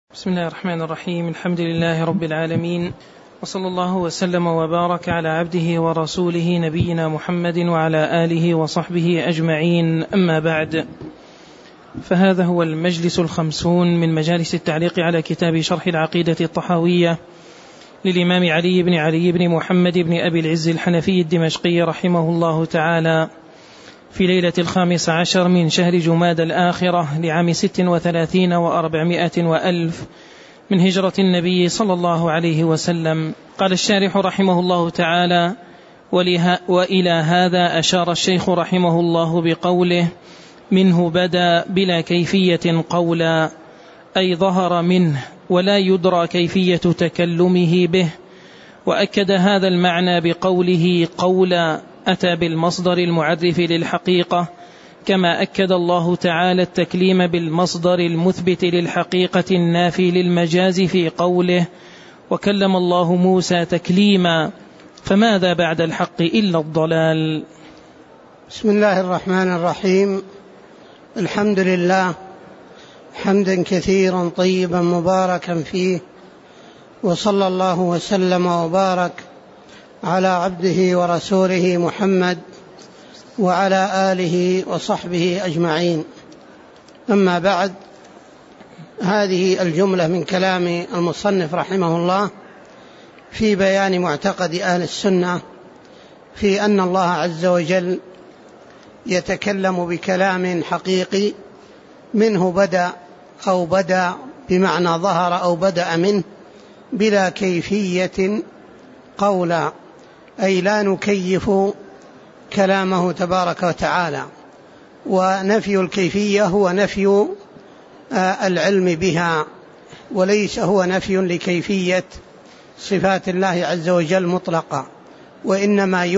بسم الله الرحمن الرحيم. الحمد لله رب العالمين، وصلى الله وسلم وبارك على عبده ورسوله نبينا محمد وعلى آله وصحبه أجمعين. أما بعد، فهذا هو المجلس 50 من مجالس التعليق على كتاب شرح العقيدة الطحاوية للإمام علي بن محمد بن أبي العز الحنفي الدمشقي رحمه الله تعالى، في ليلة 15 من شهر جماد الآخرة لعام 36 و400 وألف من هجرة النبي صلى الله عليه وسلم. قال الشارح رحمه الله تعالى: وإلى هذا أشار الشيخ رحمه الله بقوله: منه بدا بلا كيفية قولا، أي ظهر منه ولا يدرى كيفية تكلمه به. وأكد هذا المعنى بقوله قولا، أتى بالمصدر المعرف للحقيقة، كما أكد الله تعالى التكليم بالمصدر المثبت للحقيقة النافي للمجاز في قوله: وكلم الله موسى تكليما، فماذا بعد الحق إلا الضلال. بسم الله الرحمن الرحيم. الحمد لله حمدا كثيرا طيبا مباركا فيه، وصلى الله وسلم وبارك على عبده ورسوله محمد وعلى آله وصحبه أجمعين. أما بعد، هذه الجملة من كلام المصنف رحمه الله في بيان معتقد أهل السنة في أن الله عز وجل يتكلم بكلام حقيقي منه بدأ أو بدأ بمعنى ظهر أو بدأ منه بلا كيفية قولا، أي لا نكيف كلامه تبارك وتعالى. ونفي الكيفية هو نفي العلم بها، وليس هو نفي لكيفية صفات الله عز وجل مطلقا، وإنما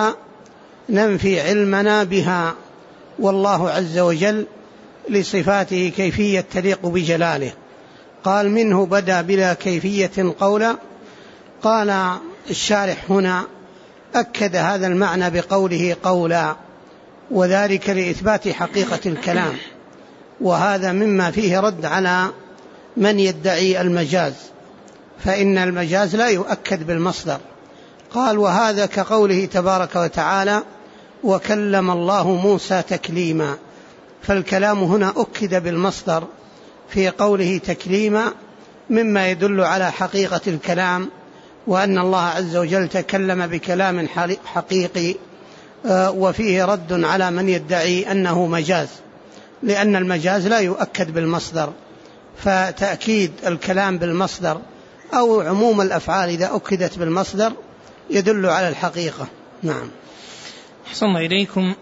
ننفي علمنا بها، والله عز وجل لصفاته كيفية تليق بجلاله. قال: منه بدا بلا كيفية قولا. قال الشارح هنا أكد هذا المعنى بقوله قولا، وذلك لإثبات حقيقة الكلام، وهذا مما فيه رد على من يدعي المجاز، فإن المجاز لا يؤكد بالمصدر. قال: وهذا كقوله تبارك وتعالى: وكلم الله موسى تكليما، فالكلام هنا أكد بالمصدر في قوله تكليما، مما يدل على حقيقة الكلام، وأن الله عز وجل تكلم بكلام حقيقي، وفيه رد على من يدعي أنه مجاز، لأن المجاز لا يؤكد بالمصدر، فتأكيد الكلام بالمصدر أو عموم الأفعال إذا أكدت بالمصدر يدل على الحقيقة. نعم. أحسن الله إليكم.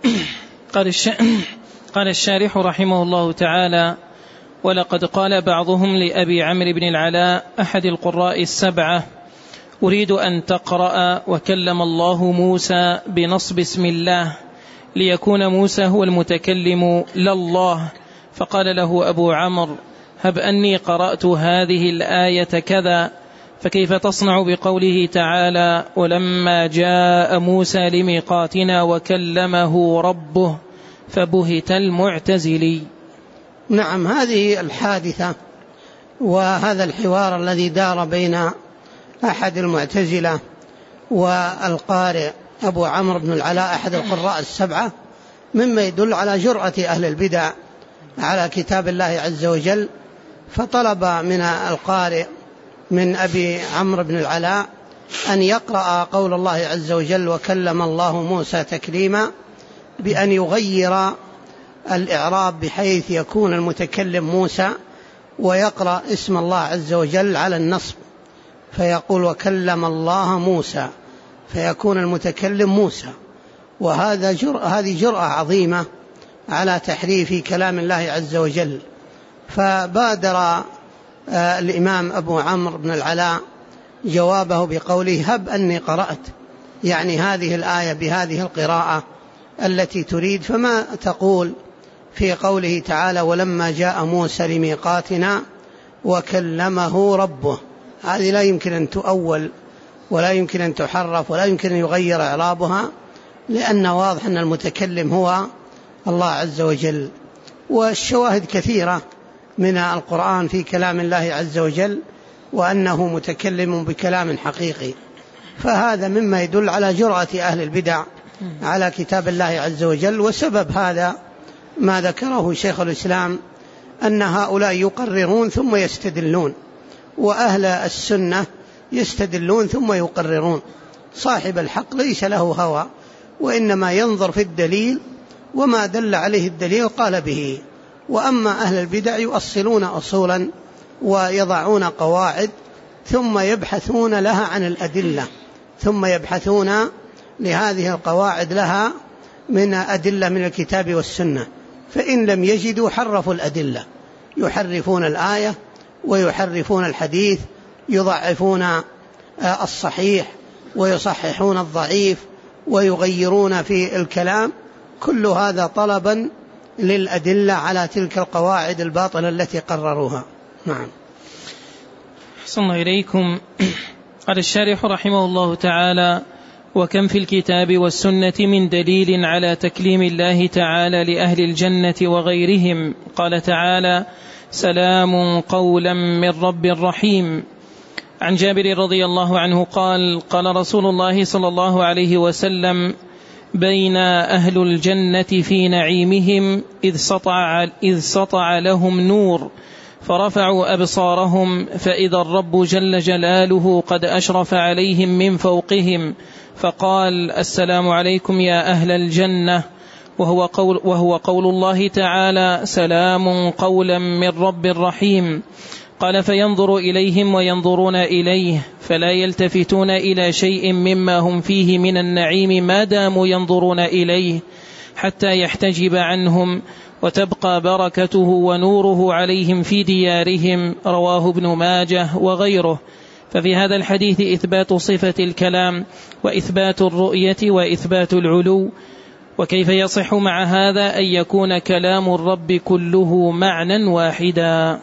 قال الشارح رحمه الله تعالى: ولقد قال بعضهم لأبي عمرو بن العلاء أحد القراء السبعة: أريد أن تقرأ وكلم الله موسى بنصب اسم الله، ليكون موسى هو المتكلم لا الله. فقال له أبو عمرو: هب أني قرأت هذه الآية كذا، فكيف تصنع بقوله تعالى: ولما جاء موسى لميقاتنا وكلمه ربه، فبهت المعتزلي. نعم، هذه الحادثة وهذا الحوار الذي دار بين أحد المعتزلة والقارئ أبو عمرو بن العلاء أحد القراء السبعة مما يدل على جرأة أهل البدع على كتاب الله عز وجل. فطلب من القارئ من أبي عمرو بن العلاء أن يقرأ قول الله عز وجل: وكلم الله موسى تكليما، بأن يغير الإعراب بحيث يكون المتكلم موسى، ويقرأ اسم الله عز وجل على النصب، فيقول: وكلم الله موسى، فيكون المتكلم موسى. هذه جرأة عظيمة على تحريف كلام الله عز وجل. فبادر الإمام أبو عمرو بن العلاء جوابه بقوله: هب أني قرأت، يعني هذه الآية بهذه القراءة التي تريد، فما تقول في قوله تعالى: ولما جاء موسى لميقاتنا وكلمه ربه. هذه لا يمكن أن تؤول، ولا يمكن أن تحرف، ولا يمكن أن يغير إعرابها، لأن واضح أن المتكلم هو الله عز وجل. والشواهد كثيرة من القرآن في كلام الله عز وجل، وأنه متكلم بكلام حقيقي. فهذا مما يدل على جرأة أهل البدع على كتاب الله عز وجل. وسبب هذا ما ذكره شيخ الإسلام، أن هؤلاء يقررون ثم يستدلون، وأهل السنة يستدلون ثم يقررون. صاحب الحق ليس له هوى، وإنما ينظر في الدليل، وما دل عليه الدليل قال به. وأما أهل البدع يؤصلون أصولا ويضعون قواعد، ثم يبحثون لها عن الأدلة، ثم يبحثون لهذه القواعد لها من أدلة من الكتاب والسنة. فإن لم يجدوا حرفوا الأدلة، يحرفون الآية ويحرفون الحديث، يضعفون الصحيح ويصححون الضعيف ويغيرون في الكلام. كل هذا طلبا للأدلة على تلك القواعد الباطلة التي قرروها. نعم. أحسن الله إليكم. قال الشارح رحمه الله تعالى: وكم في الكتاب والسنة من دليل على تكليم الله تعالى لأهل الجنة وغيرهم. قال تعالى: سلام قولا من رب رحيم. عن جابر رضي الله عنه قال: قال رسول الله صلى الله عليه وسلم: بين أهل الجنة في نعيمهم إذ سطع لهم نور، فرفعوا أبصارهم فإذا الرب جل جلاله قد أشرف عليهم من فوقهم، فقال: السلام عليكم يا أهل الجنة، وهو قول الله تعالى: سلام قولا من رب رحيم. قال: فينظر إليهم وينظرون إليه، فلا يلتفتون إلى شيء مما هم فيه من النعيم ما داموا ينظرون إليه، حتى يحتجب عنهم وتبقى بركته ونوره عليهم في ديارهم. رواه ابن ماجه وغيره. ففي هذا الحديث إثبات صفة الكلام، وإثبات الرؤية، وإثبات العلو. وكيف يصح مع هذا أن يكون كلام الرب كله معنى واحدا؟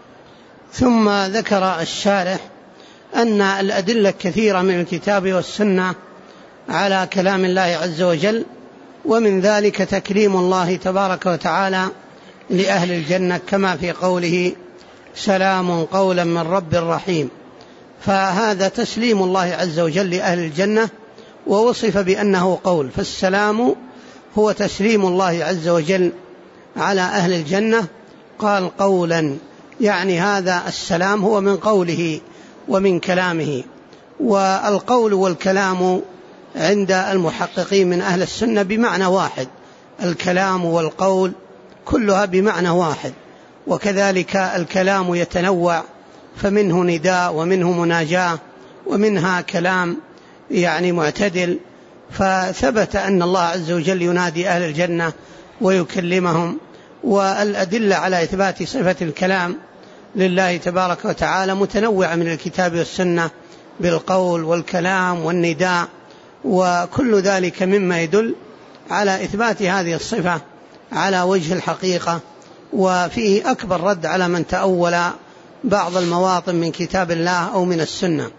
ثم ذكر الشارح أن الأدلة كثيرة من الكتاب والسنة على كلام الله عز وجل، ومن ذلك تكريم الله تبارك وتعالى لأهل الجنة، كما في قوله: سلام قولا من رب رحيم. فهذا تسليم الله عز وجل لأهل الجنة، ووصف بأنه قول. فالسلام هو تسليم الله عز وجل على أهل الجنة. قال قولا، يعني هذا السلام هو من قوله ومن كلامه. والقول والكلام عند المحققين من أهل السنة بمعنى واحد، الكلام والقول كلها بمعنى واحد. وكذلك الكلام يتنوع، فمنه نداء ومنه مناجاة ومنها كلام يعني معتدل. فثبت أن الله عز وجل ينادي أهل الجنة ويكلمهم. والأدلة على إثبات صفة الكلام لله تبارك وتعالى متنوعة من الكتاب والسنة، بالقول والكلام والنداء، وكل ذلك مما يدل على إثبات هذه الصفة على وجه الحقيقة. وفيه أكبر رد على من تأول بعض المواطن من كتاب الله أو من السنة.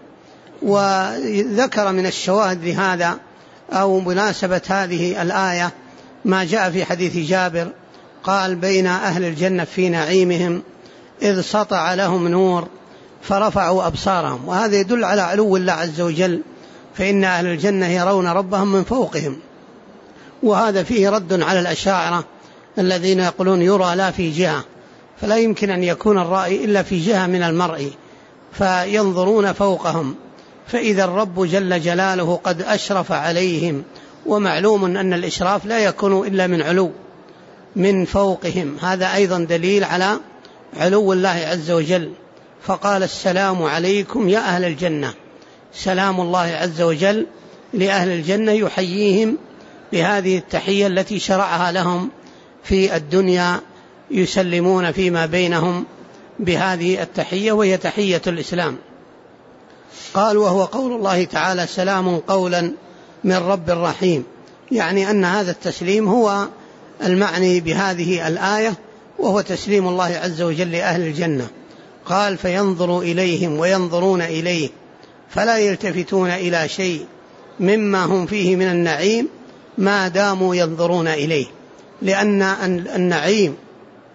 وذكر من الشواهد لهذا أو مناسبة هذه الآية ما جاء في حديث جابر قال: بين أهل الجنة في نعيمهم إذ سطع لهم نور فرفعوا أبصارهم. وهذا يدل على علو الله عز وجل، فإن أهل الجنة يرون ربهم من فوقهم. وهذا فيه رد على الأشاعرة الذين يقولون يرى لا في جهة، فلا يمكن أن يكون الرأي إلا في جهة من المرء، فينظرون فوقهم فإذا الرب جل جلاله قد أشرف عليهم. ومعلوم أن الإشراف لا يكون إلا من علو، من فوقهم. هذا أيضا دليل على علو الله عز وجل. فقال: السلام عليكم يا أهل الجنة. سلام الله عز وجل لأهل الجنة، يحييهم بهذه التحية التي شرعها لهم في الدنيا، يسلمون فيما بينهم بهذه التحية، وهي تحية الإسلام. قال: وهو قول الله تعالى: سلام قولا من رب رحيم. يعني أن هذا التسليم هو المعني بهذه الآية، وهو تسليم الله عز وجل لأهل الجنة. قال: فينظر إليهم وينظرون إليه، فلا يلتفتون إلى شيء مما هم فيه من النعيم ما داموا ينظرون إليه. لأن النعيم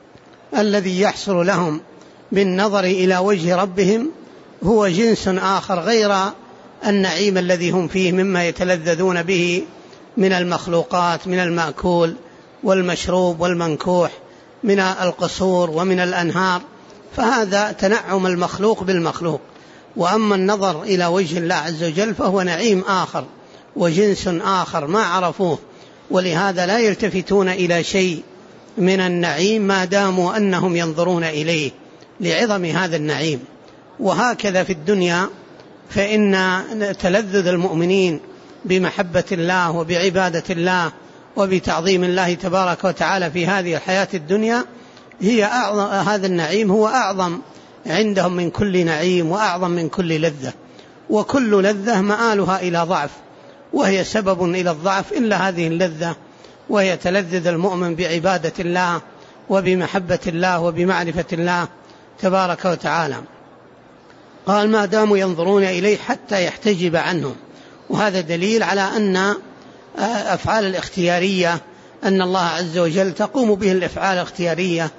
الذي يحصل لهم بالنظر إلى وجه ربهم هو جنس آخر غير النعيم الذي هم فيه مما يتلذذون به من المخلوقات، من المأكول والمشروب والمنكوح، من القصور ومن الأنهار، فهذا تنعم المخلوق بالمخلوق. وأما النظر إلى وجه الله عز وجل فهو نعيم آخر وجنس آخر ما عرفوه، ولهذا لا يلتفتون إلى شيء من النعيم ما داموا أنهم ينظرون إليه لعظم هذا النعيم. وهكذا في الدنيا، فإن تلذذ المؤمنين بمحبة الله وبعبادة الله وبتعظيم الله تبارك وتعالى في هذه الحياة الدنيا هذا النعيم هو أعظم عندهم من كل نعيم وأعظم من كل لذة، وكل لذة مآلها إلى ضعف، وهي سبب إلى الضعف إلا هذه اللذة، وهي تلذذ المؤمن بعبادة الله وبمحبة الله وبمعرفة الله تبارك وتعالى. قال ما داموا ينظرون إليه حتى يحتجب عنهم، وهذا دليل على أن أفعال الاختيارية أن الله عز وجل تقوم به الأفعال الاختيارية،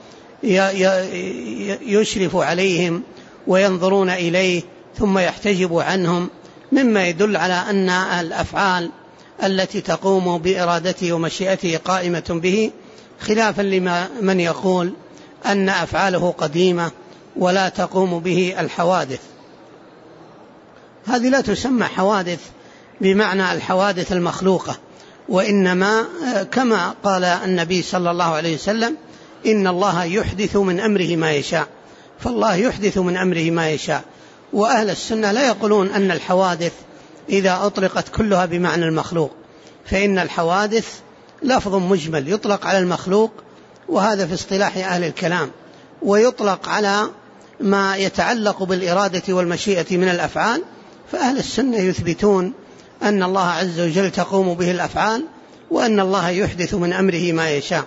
يشرف عليهم وينظرون إليه ثم يحتجب عنهم، مما يدل على أن الأفعال التي تقوم بإرادته ومشيئته قائمة به، خلافا لمن يقول أن أفعاله قديمة ولا تقوم به الحوادث. هذه لا تسمى حوادث بمعنى الحوادث المخلوقة، وإنما كما قال النبي صلى الله عليه وسلم إن الله يحدث من أمره ما يشاء، فالله يحدث من أمره ما يشاء. وأهل السنة لا يقولون أن الحوادث إذا أطلقت كلها بمعنى المخلوق، فإن الحوادث لفظ مجمل يطلق على المخلوق، وهذا في اصطلاح أهل الكلام، ويطلق على ما يتعلق بالإرادة والمشيئة من الأفعال. فأهل السنة يثبتون أن الله عز وجل تقوم به الأفعال، وأن الله يحدث من أمره ما يشاء.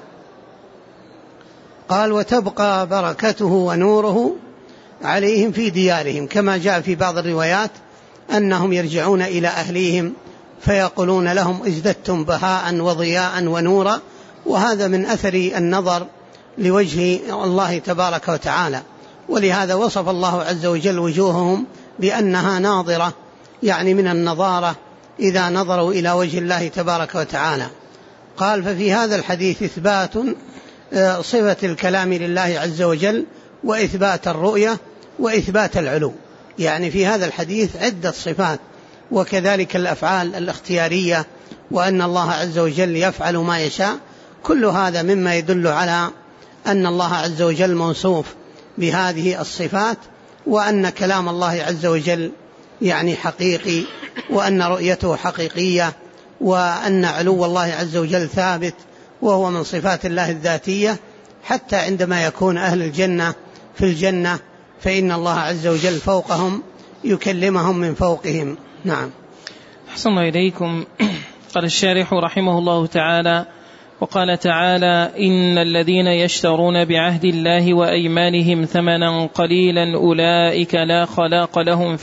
قال وتبقى بركته ونوره عليهم في ديارهم، كما جاء في بعض الروايات أنهم يرجعون إلى أهليهم فيقولون لهم ازددتم بهاء وضياء ونورا، وهذا من أثر النظر لوجه الله تبارك وتعالى. ولهذا وصف الله عز وجل وجوههم بأنها ناظرة، يعني من النظارة إذا نظروا إلى وجه الله تبارك وتعالى. قال ففي هذا الحديث إثبات صفة الكلام لله عز وجل، وإثبات الرؤية، وإثبات العلو، يعني في هذا الحديث عدة صفات، وكذلك الأفعال الاختيارية، وأن الله عز وجل يفعل ما يشاء. كل هذا مما يدل على أن الله عز وجل موصوف بهذه الصفات، وأن كلام الله عز وجل يعني حقيقي، وأن رؤيته حقيقية، وأن علو الله عز وجل ثابت، وهو من صفات الله الذاتية. حتى عندما يكون أهل الجنة في الجنة فإن الله عز وجل فوقهم يكلمهم من فوقهم. نعم. أحسن الله إليكم. قال الشارح رحمه الله تعالى: وقال تعالى: إن الذين يشترون بعهد الله وأيمانهم ثمنا قليلا أولئك لا خلاق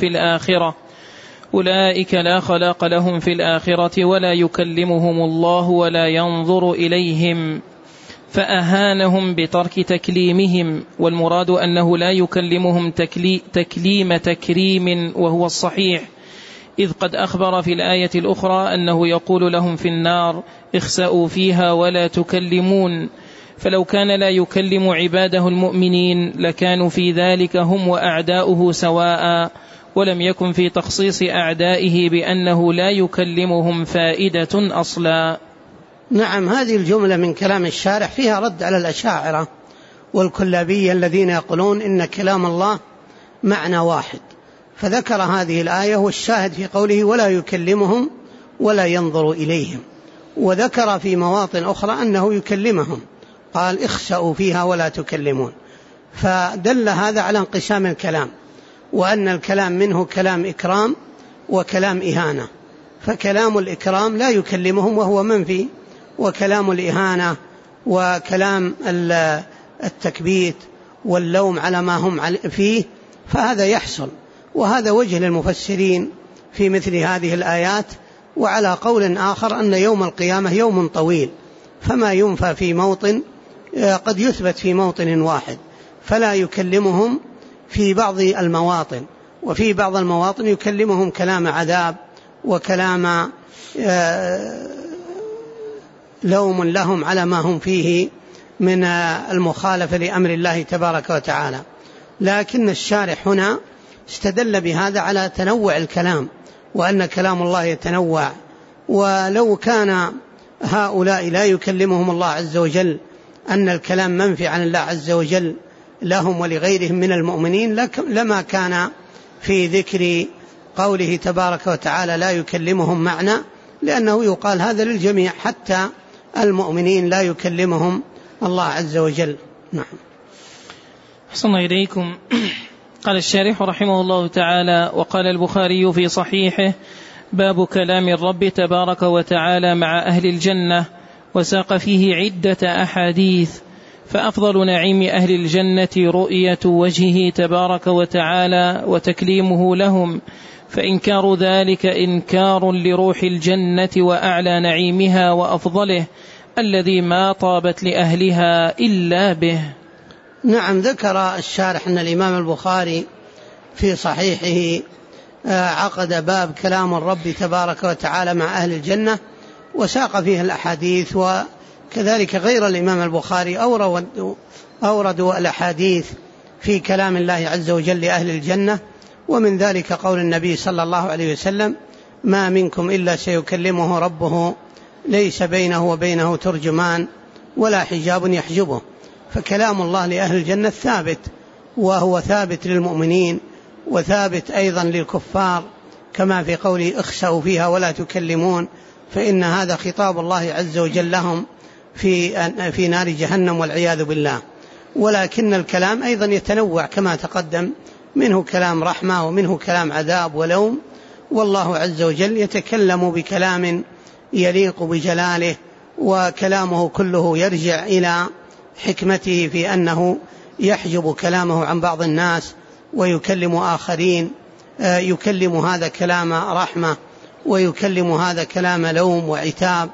لهم في الآخرة ولا يكلمهم الله ولا ينظر إليهم، فأهانهم بترك تكليمهم، والمراد أنه لا يكلمهم تكليم تكريم وهو الصحيح، إذ قد أخبر في الآية الأخرى أنه يقول لهم في النار: اخسأوا فيها ولا تكلمون. فلو كان لا يكلم عباده المؤمنين لكانوا في ذلك هم وأعداؤه سواء، ولم يكن في تخصيص أعدائه بأنه لا يكلمهم فائدة أصلا. نعم، هذه الجملة من كلام الشارح فيها رد على الأشاعرة والكلابية الذين يقولون إن كلام الله معنى واحد، فذكر هذه الآية والشاهد في قوله ولا يكلمهم ولا ينظر إليهم، وذكر في مواطن أخرى أنه يكلمهم، قال اخسأوا فيها ولا تكلمون، فدل هذا على انقسام الكلام، وأن الكلام منه كلام إكرام وكلام إهانة. فكلام الإكرام لا يكلمهم وهو منفي، وكلام الإهانة وكلام التكبيت واللوم على ما هم فيه فهذا يحصل. وهذا وجه للمفسرين في مثل هذه الآيات. وعلى قول آخر أن يوم القيامة يوم طويل، فما ينفى في موطن قد يثبت في موطن واحد، فلا يكلمهم في بعض المواطن، وفي بعض المواطن يكلمهم كلام عذاب وكلام لوم لهم على ما هم فيه من المخالفة لأمر الله تبارك وتعالى. لكن الشارح هنا استدل بهذا على تنوع الكلام، وأن كلام الله يتنوع. ولو كان هؤلاء لا يكلمهم الله عز وجل، أن الكلام منفي عن الله عز وجل لهم ولغيرهم من المؤمنين، لما كان في ذكر قوله تبارك وتعالى لا يكلمهم معنى، لأنه يقال هذا للجميع، حتى المؤمنين لا يكلمهم الله عز وجل. نعم. أحسن الله إليكم. قال الشارح رحمه الله تعالى: وقال البخاري في صحيحه: باب كلام الرب تبارك وتعالى مع أهل الجنة، وساق فيه عدة أحاديث. فأفضل نعيم أهل الجنة رؤية وجهه تبارك وتعالى وتكليمه لهم، فإنكار ذلك إنكار لروح الجنة وأعلى نعيمها وأفضله الذي ما طابت لأهلها إلا به. نعم. ذكر الشارح أن الإمام البخاري في صحيحه عقد باب كلام الرب تبارك وتعالى مع أهل الجنة، وساق فيه الأحاديث، وكذلك غير الإمام البخاري أوردوا الأحاديث في كلام الله عز وجل لأهل الجنة. ومن ذلك قول النبي صلى الله عليه وسلم: ما منكم إلا سيكلمه ربه ليس بينه وبينه ترجمان ولا حجاب يحجبه. فكلام الله لأهل الجنة ثابت، وهو ثابت للمؤمنين وثابت أيضا للكفار، كما في قوله: اخسأوا فيها ولا تكلمون، فإن هذا خطاب الله عز وجل لهم في نار جهنم والعياذ بالله. ولكن الكلام أيضا يتنوع كما تقدم، منه كلام رحمة ومنه كلام عذاب ولوم، والله عز وجل يتكلم بكلام يليق بجلاله، وكلامه كله يرجع إلى حكمته في أنه يحجب كلامه عن بعض الناس ويكلم آخرين، يكلم هذا كلام رحمة ويكلم هذا كلام لوم وعتاب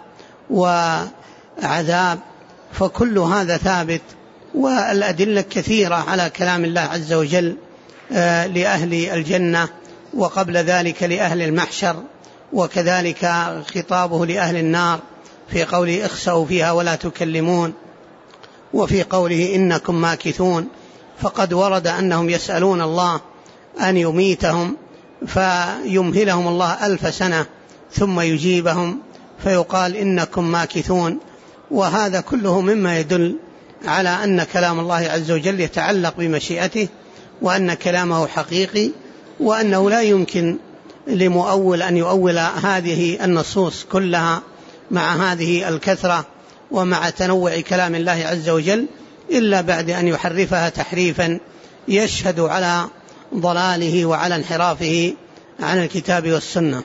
وعذاب، فكل هذا ثابت. والأدلة كثيرة على كلام الله عز وجل لأهل الجنة، وقبل ذلك لأهل المحشر، وكذلك خطابه لأهل النار في قوله: اخسأوا فيها ولا تكلمون، وفي قوله: إنكم ماكثون. فقد ورد أنهم يسألون الله أن يميتهم فيمهلهم الله 1000 سنة ثم يجيبهم فيقال: إنكم ماكثون. وهذا كله مما يدل على أن كلام الله عز وجل يتعلق بمشيئته، وأن كلامه حقيقي، وأنه لا يمكن لمؤول أن يؤول هذه النصوص كلها مع هذه الكثرة ومع تنوع كلام الله عز وجل إلا بعد أن يحرفها تحريفا يشهد على ضلاله وعلى انحرافه عن الكتاب والسنة.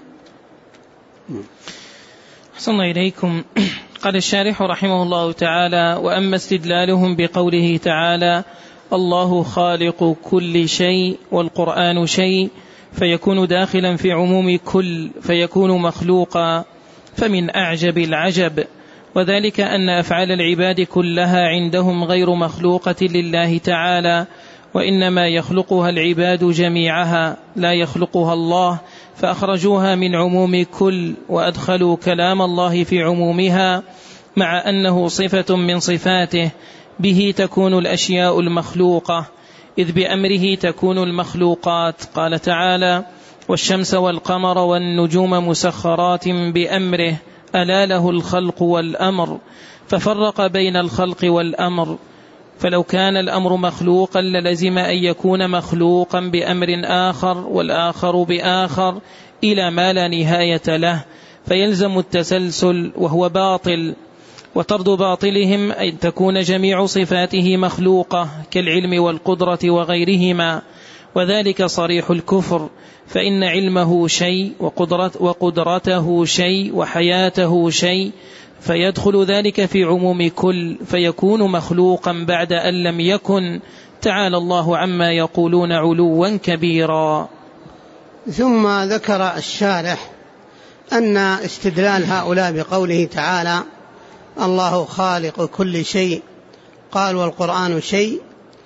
أحسن الله إليكم. قال الشارح رحمه الله تعالى: وأما استدلالهم بقوله تعالى: الله خالق كل شيء والقرآن شيء، فيكون داخلا في عموم كل، فيكون مخلوقا، فمن أعجب العجب، وذلك أن أفعال العباد كلها عندهم غير مخلوقة لله تعالى، وإنما يخلقها العباد جميعها لا يخلقها الله، فأخرجوها من عموم كل وأدخلوا كلام الله في عمومها، مع أنه صفة من صفاته، به تكون الأشياء المخلوقة، إذ بأمره تكون المخلوقات. قال تعالى: والشمس والقمر والنجوم مسخرات بأمره ألا له الخلق والأمر، ففرق بين الخلق والأمر. فلو كان الأمر مخلوقا للزم أن يكون مخلوقا بأمر آخر والآخر بآخر إلى ما لا نهاية له، فيلزم التسلسل، وهو باطل. وطرد باطلهم أن تكون جميع صفاته مخلوقة كالعلم والقدرة وغيرهما، وذلك صريح الكفر، فإن علمه شيء وقدرته شيء وحياته شيء، فيدخل ذلك في عموم كل، فيكون مخلوقا بعد أن لم يكن، تعالى الله عما يقولون علوا كبيرا. ثم ذكر الشارح أن استدلال هؤلاء بقوله تعالى: الله خالق كل شيء قال والقرآن شيء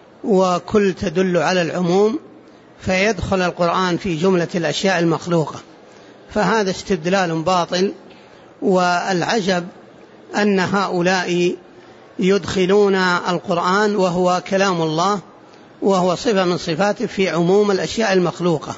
وكل تدل على العموم، فيدخل القرآن في جملة الأشياء المخلوقة، فهذا استدلال باطل. والعجب أن هؤلاء يدخلون القرآن وهو كلام الله وهو صفة من صفاته في عموم الأشياء المخلوقة،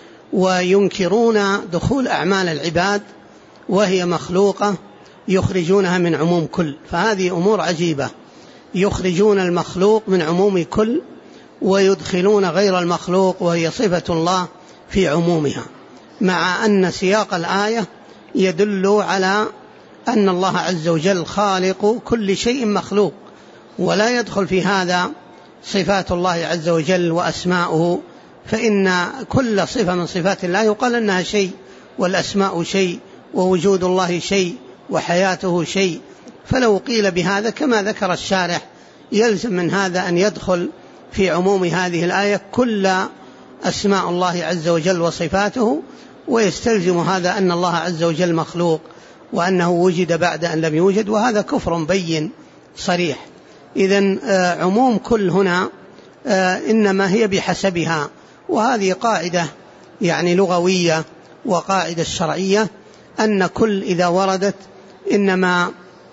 وينكرون دخول أعمال العباد وهي مخلوقة يخرجونها من عموم كل. فهذه أمور عجيبة، يخرجون المخلوق من عموم كل ويدخلون غير المخلوق وهي صفة الله في عمومها، مع أن سياق الآية يدل على أن الله عز وجل خالق كل شيء مخلوق، ولا يدخل في هذا صفات الله عز وجل وأسماؤه، فإن كل صفة من صفات الله يقال أنها شيء، والأسماء شيء، ووجود الله شيء، وحياته شيء. فلو قيل بهذا كما ذكر الشارح يلزم من هذا أن يدخل في عموم هذه الآية كل أسماء الله عز وجل وصفاته، ويستلزم هذا أن الله عز وجل مخلوق وأنه وجد بعد أن لم يوجد، وهذا كفر بين صريح. إذن عموم كل هنا إنما هي بحسبها، وهذه قاعدة يعني لغوية وقاعدة شرعية، أن كل إذا وردت إنما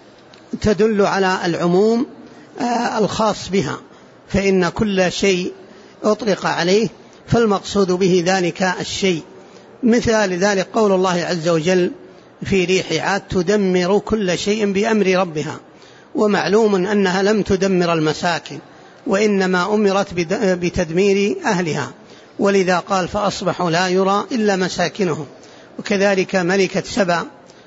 تدل على العموم الخاص بها، فإن كل شيء أطلق عليه فالمقصود به ذلك الشيء. مثال ذلك قول الله عز وجل في ريح عاد تدمر كل شيء بأمر ربها، ومعلوم أنها لم تدمر المساكن وإنما أمرت بتدمير أهلها، ولذا قال فأصبحوا لا يرى إلا مساكنهم. وكذلك ملكة سبأ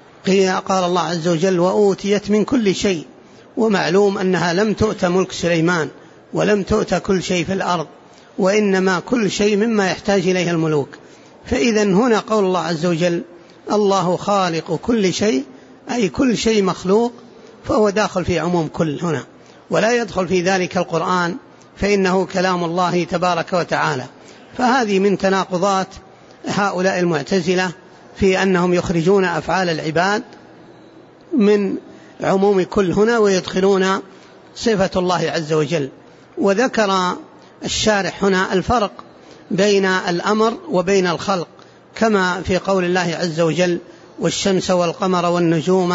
قال الله عز وجل وأوتيت من كل شيء، ومعلوم أنها لم تؤت ملك سليمان ولم تؤت كل شيء في الأرض، وإنما كل شيء مما يحتاج إليه الملوك. فإذا هنا قول الله عز وجل الله خالق كل شيء، أي كل شيء مخلوق، فهو داخل في عموم كل هنا، ولا يدخل في ذلك القرآن فإنه كلام الله تبارك وتعالى. فهذه من تناقضات هؤلاء المعتزلة في أنهم يخرجون أفعال العباد من عموم كل هنا ويدخلون صفة الله عز وجل. وذكر الشارح هنا الفرق بين الأمر وبين الخلق، كما في قول الله عز وجل والشمس والقمر والنجوم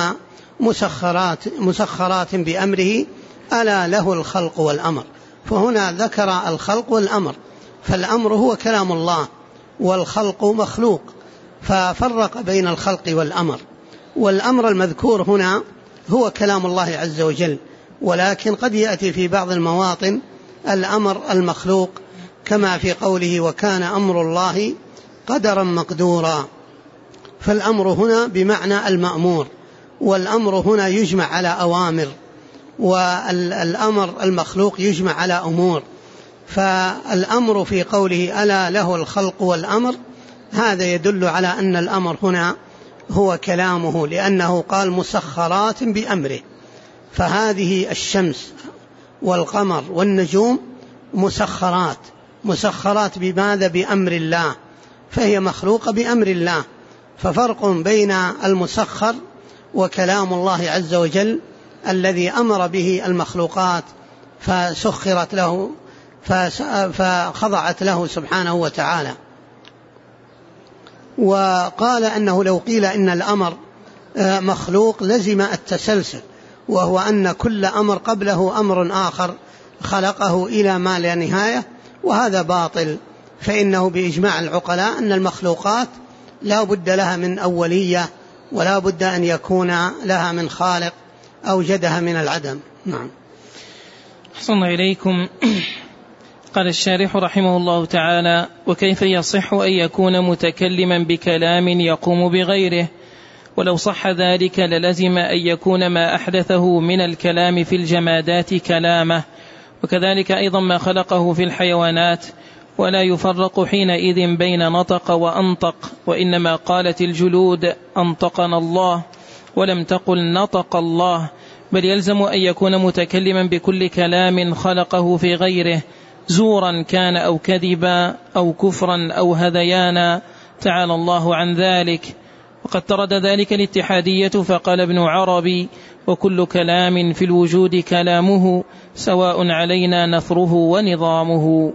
مسخرات بأمره ألا له الخلق والأمر. فهنا ذكر الخلق والأمر، فالأمر هو كلام الله والخلق مخلوق، ففرق بين الخلق والأمر. والأمر المذكور هنا هو كلام الله عز وجل، ولكن قد يأتي في بعض المواطن الأمر المخلوق، كما في قوله وكان أمر الله قدرا مقدورا. فالأمر هنا بمعنى المأمور، والأمر هنا يجمع على أوامر، والأمر المخلوق يجمع على أمور. فالأمر في قوله ألا له الخلق والأمر هذا يدل على أن الأمر هنا هو كلامه، لأنه قال مسخرات بأمره. فهذه الشمس والقمر والنجوم مسخرات بماذا؟ بأمر الله، فهي مخلوقة بأمر الله. ففرق بين المسخر وكلام الله عز وجل الذي أمر به المخلوقات فسخرت له فخضعت له سبحانه وتعالى. وقال أنه لو قيل إن الأمر مخلوق لزم التسلسل، وهو أن كل أمر قبله أمر آخر خلقه إلى ما لا نهاية، وهذا باطل. فإنه بإجماع العقلاء أن المخلوقات لا بد لها من أولية، ولا بد أن يكون لها من خالق أوجدها من العدم. نعم. أحسن إليكم. قال الشارح رحمه الله تعالى وكيف يصح أن يكون متكلما بكلام يقوم بغيره؟ ولو صح ذلك للزم أن يكون ما أحدثه من الكلام في الجمادات كلامه، وكذلك أيضا ما خلقه في الحيوانات، ولا يفرق حينئذ بين نطق وأنطق، وإنما قالت الجلود أنطقنا الله ولم تقل نطق الله، بل يلزم أن يكون متكلما بكل كلام خلقه في غيره، زورا كان أو كذبا أو كفرا أو هذيانا، تعالى الله عن ذلك. وقد ترد ذلك الاتحادية، فقال ابن عربي وكل كلام في الوجود كلامه سواء علينا نثره ونظامه.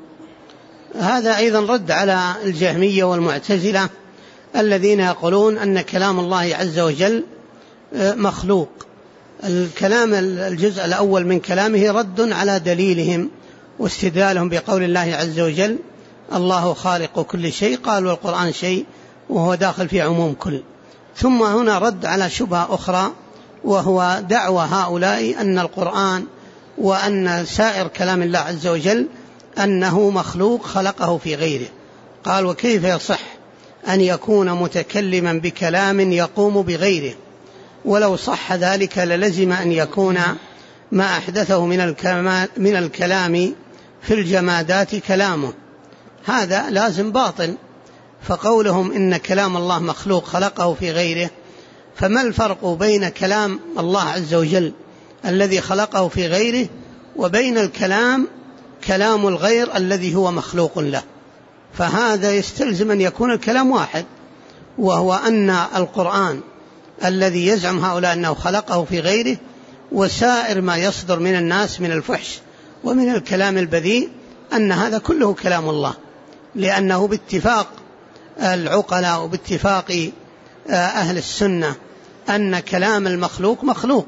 هذا أيضا رد على الجهمية والمعتزلة الذين يقولون أن كلام الله عز وجل مخلوق. الكلام الجزء الأول من كلامه رد على دليلهم واستدلالهم بقول الله عز وجل الله خالق كل شيء، قال والقرآن شيء وهو داخل في عموم كل. ثم هنا رد على شبهة أخرى، وهو دعوى هؤلاء أن القرآن وأن سائر كلام الله عز وجل أنه مخلوق خلقه في غيره. قال وكيف يصح أن يكون متكلما بكلام يقوم بغيره؟ ولو صح ذلك للزم أن يكون ما أحدثه من الكلام في الجمادات كلامه. هذا لازم باطل. فقولهم إن كلام الله مخلوق خلقه في غيره، فما الفرق بين كلام الله عز وجل الذي خلقه في غيره وبين كلام الغير الذي هو مخلوق له؟ فهذا يستلزم أن يكون الكلام واحد، وهو أن القرآن الذي يزعم هؤلاء أنه خلقه في غيره وسائر ما يصدر من الناس من الفحش ومن الكلام البذيء أن هذا كله كلام الله، لأنه باتفاق العقلاء وباتفاق أهل السنة أن كلام المخلوق مخلوق،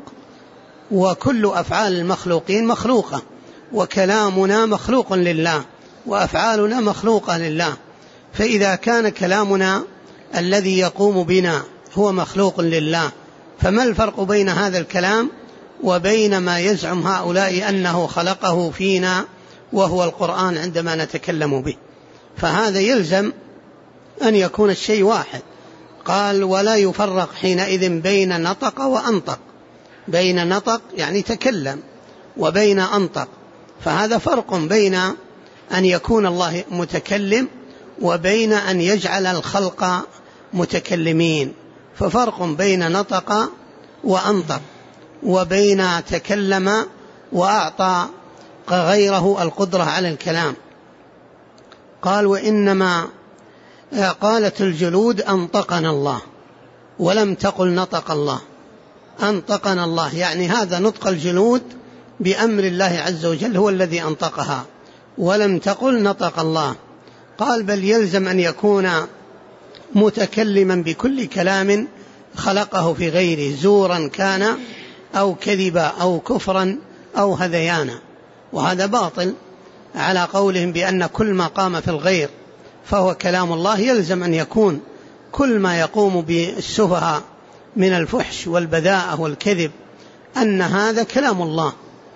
وكل أفعال المخلوقين مخلوقة، وكلامنا مخلوق لله وأفعالنا مخلوقة لله. فإذا كان كلامنا الذي يقوم بنا هو مخلوق لله، فما الفرق بين هذا الكلام وبين ما يزعم هؤلاء أنه خلقه فينا وهو القرآن عندما نتكلم به؟ فهذا يلزم أن يكون الشيء واحد. قال ولا يفرق حينئذ بين نطق وأنطق. بين نطق يعني تكلم، وبين أنطق، فهذا فرق بين أن يكون الله متكلم وبين أن يجعل الخلق متكلمين. ففرق بين نطق وأنطق وبين تكلم وأعطى غيره القدرة على الكلام. قال وإنما قالت الجلود أنطقنا الله ولم تقل نطق الله. أنطقنا الله يعني هذا نطق الجلود بأمر الله عز وجل هو الذي أنطقها، ولم تقل نطق الله. قال بل يلزم أن يكون متكلما بكل كلام خلقه في غيره، زورا كان أو كذبا أو كفرا أو هذيانا. وهذا باطل على قولهم بأن كل ما قام في الغير فهو كلام الله. يلزم أن يكون كل ما يقوم بالسفهاء من الفحش والبذاءة والكذب أن هذا كلام الله،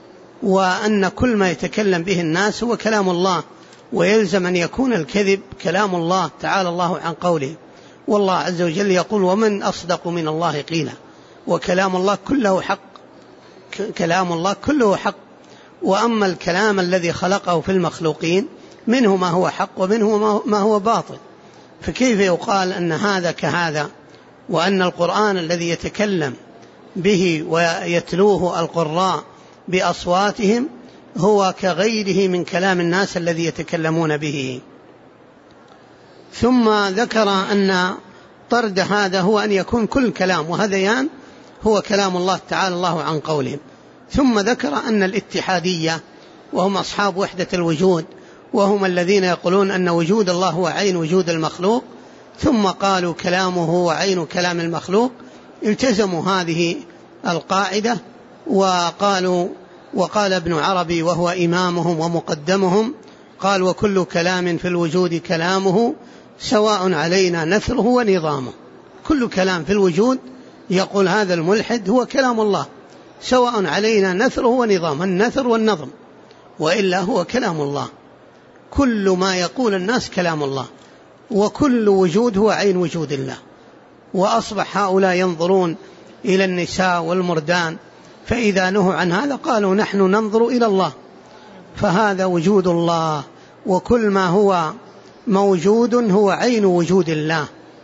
وأن كل ما يتكلم به الناس هو كلام الله. ويلزم أن يكون الكذب كلام الله تعالى الله عن قوله، والله عز وجل يقول ومن أصدق من الله قيلا. وكلام الله كله حق، كلام الله كله حق. وأما الكلام الذي خلقه في المخلوقين منه ما هو حق ومنه ما هو باطل. فكيف يقال أن هذا كهذا، وأن القرآن الذي يتكلم به ويتلوه القراء بأصواتهم هو كغيره من كلام الناس الذي يتكلمون به؟ ثم ذكر أن طرد هذا هو أن يكون كل كلام وهذيان هو كلام الله تعالى الله عن قولهم. ثم ذكر أن الاتحادية وهم أصحاب وحدة الوجود، وهم الذين يقولون أن وجود الله هو عين وجود المخلوق، ثم قالوا كلامه هو عين كلام المخلوق، التزموا هذه القاعدة وقال ابن عربي وهو إمامهم ومقدمهم قال وكل كلام في الوجود كلامه سواء علينا نثره ونظامه. كل كلام في الوجود يقول هذا الملحد هو كلام الله سواء علينا نثره ونظامه، النثر والنظم، وإلا هو كلام الله. كل ما يقول الناس كلام الله، وكل وجود هو عين وجود الله. وأصبح هؤلاء ينظرون إلى النساء والمردان، فإذا نهوا عن هذا قالوا نحن ننظر إلى الله، فهذا وجود الله، وكل ما هو موجود هو عين وجود الله.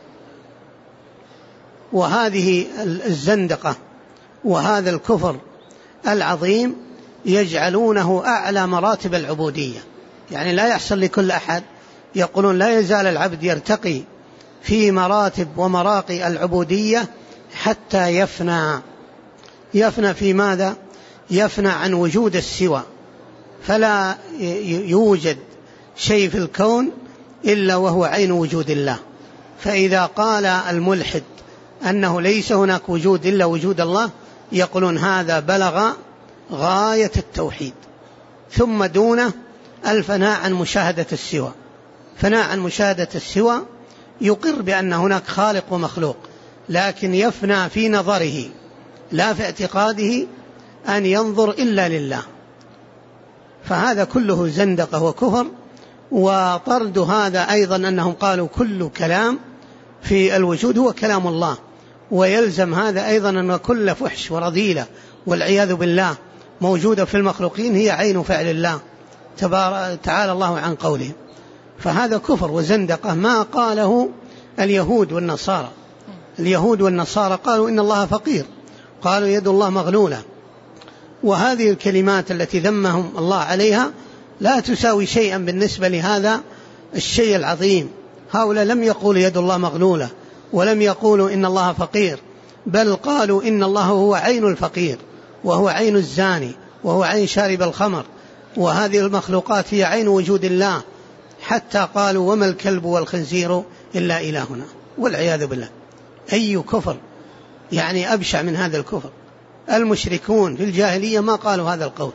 وهذه الزندقة وهذا الكفر العظيم يجعلونه أعلى مراتب العبودية. يعني لا يحصل لكل أحد، يقولون لا يزال العبد يرتقي في مراتب ومراقي العبودية حتى يفنى، يفنى في ماذا؟ يفنى عن وجود السوى، فلا يوجد شيء في الكون إلا وهو عين وجود الله. فإذا قال الملحد أنه ليس هناك وجود إلا وجود الله، يقولون هذا بلغ غاية التوحيد، ثم دونه الفناء عن مشاهدة السوى. فناء عن مشاهدة السوى يقر بأن هناك خالق ومخلوق، لكن يفنى في نظره لا في اعتقاده أن ينظر إلا لله. فهذا كله زندقة وكفر. وطرد هذا أيضا أنهم قالوا كل كلام في الوجود هو كلام الله، ويلزم هذا أيضا أن كل فحش ورذيلة والعياذ بالله موجودة في المخلوقين هي عين فعل الله تعالى الله عن قوله. فهذا كفر وزندقة ما قاله اليهود والنصارى. اليهود والنصارى قالوا إن الله فقير، قالوا يد الله مغلولة، وهذه الكلمات التي ذمهم الله عليها لا تساوي شيئا بالنسبة لهذا الشيء العظيم. هؤلاء لم يقولوا يد الله مغلولة، ولم يقولوا إن الله فقير، بل قالوا إن الله هو عين الفقير، وهو عين الزاني، وهو عين شارب الخمر، وهذه المخلوقات هي عين وجود الله، حتى قالوا وما الكلب والخنزير إلا إلهنا، والعياذ بالله. أي كفر يعني أبشع من هذا الكفر. المشركون في الجاهلية ما قالوا هذا القول.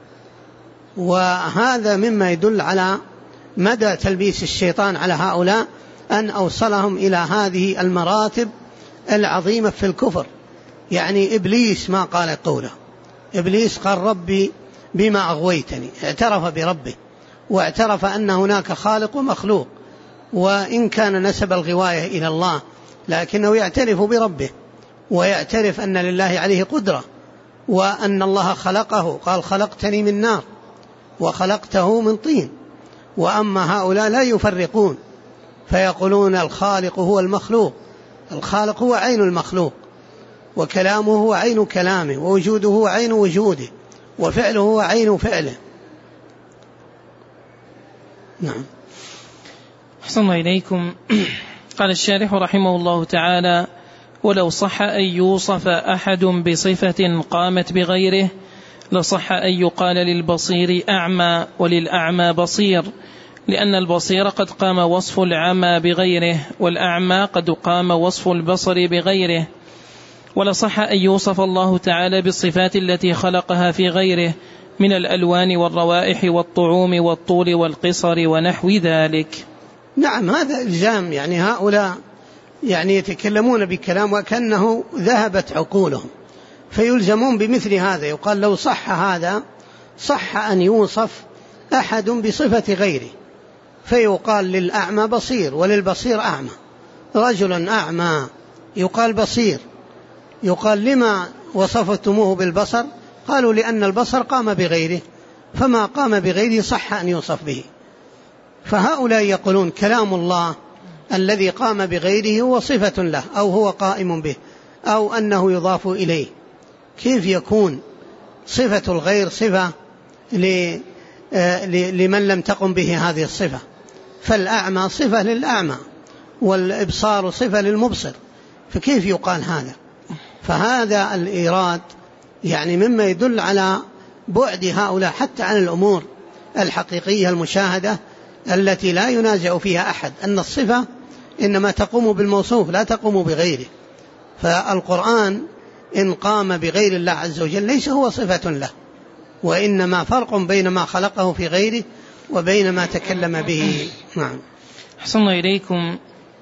وهذا مما يدل على مدى تلبيس الشيطان على هؤلاء، أن أوصلهم إلى هذه المراتب العظيمة في الكفر. يعني إبليس ما قال قوله، إبليس قال ربي بما أغويتني، اعترف بربه واعترف أن هناك خالق ومخلوق، وإن كان نسب الغواية إلى الله لكنه يعترف بربه ويعترف أن لله عليه قدرة، وأن الله خلقه، قال خلقتني من نار وخلقته من طين. وأما هؤلاء لا يفرقون فيقولون الخالق هو المخلوق. الخالق هو عين المخلوق، وكلامه هو عين كلامه، ووجوده هو عين وجوده، وفعله هو عين فعله. نعم. أحسن إليكم. قال الشارح رحمه الله تعالى: ولو صح أن يوصف أحد بصفة قامت بغيره لصح أن يقال للبصير أعمى وللأعمى بصير، لأن البصير قد قام وصف العمى بغيره، والأعمى قد قام وصف البصر بغيره. ولصح أن يوصف الله تعالى بالصفات التي خلقها في غيره من الألوان والروائح والطعوم والطول والقصر ونحو ذلك. نعم، هذا إلزام. يعني هؤلاء يعني يتكلمون بكلام وكأنه ذهبت عقولهم، فيلزمون بمثل هذا. يقال لو صح هذا صح أن يوصف أحد بصفة غيره، فيقال للأعمى بصير وللبصير أعمى. رجل أعمى يقال بصير، يقال لما وصفتموه بالبصر؟ قالوا لأن البصر قام بغيره، فما قام بغيره صح أن يوصف به. فهؤلاء يقولون كلام الله الذي قام بغيره هو صفة له، أو هو قائم به، أو أنه يضاف إليه. كيف يكون صفة الغير صفة لمن لم تقم به هذه الصفة؟ فالأعمى صفة للأعمى، والإبصار صفة للمبصر، فكيف يقال هذا؟ فهذا الإيراد يعني مما يدل على بعد هؤلاء حتى عن الأمور الحقيقية المشاهدة التي لا ينازع فيها أحد، أن الصفة إنما تقوم بالموصوف لا تقوم بغيره. فالقرآن إن قام بغير الله عز وجل ليس هو صفة له، وإنما فرق بين ما خلقه في غيره وبين ما تكلم به. نعم. أحسن إليكم.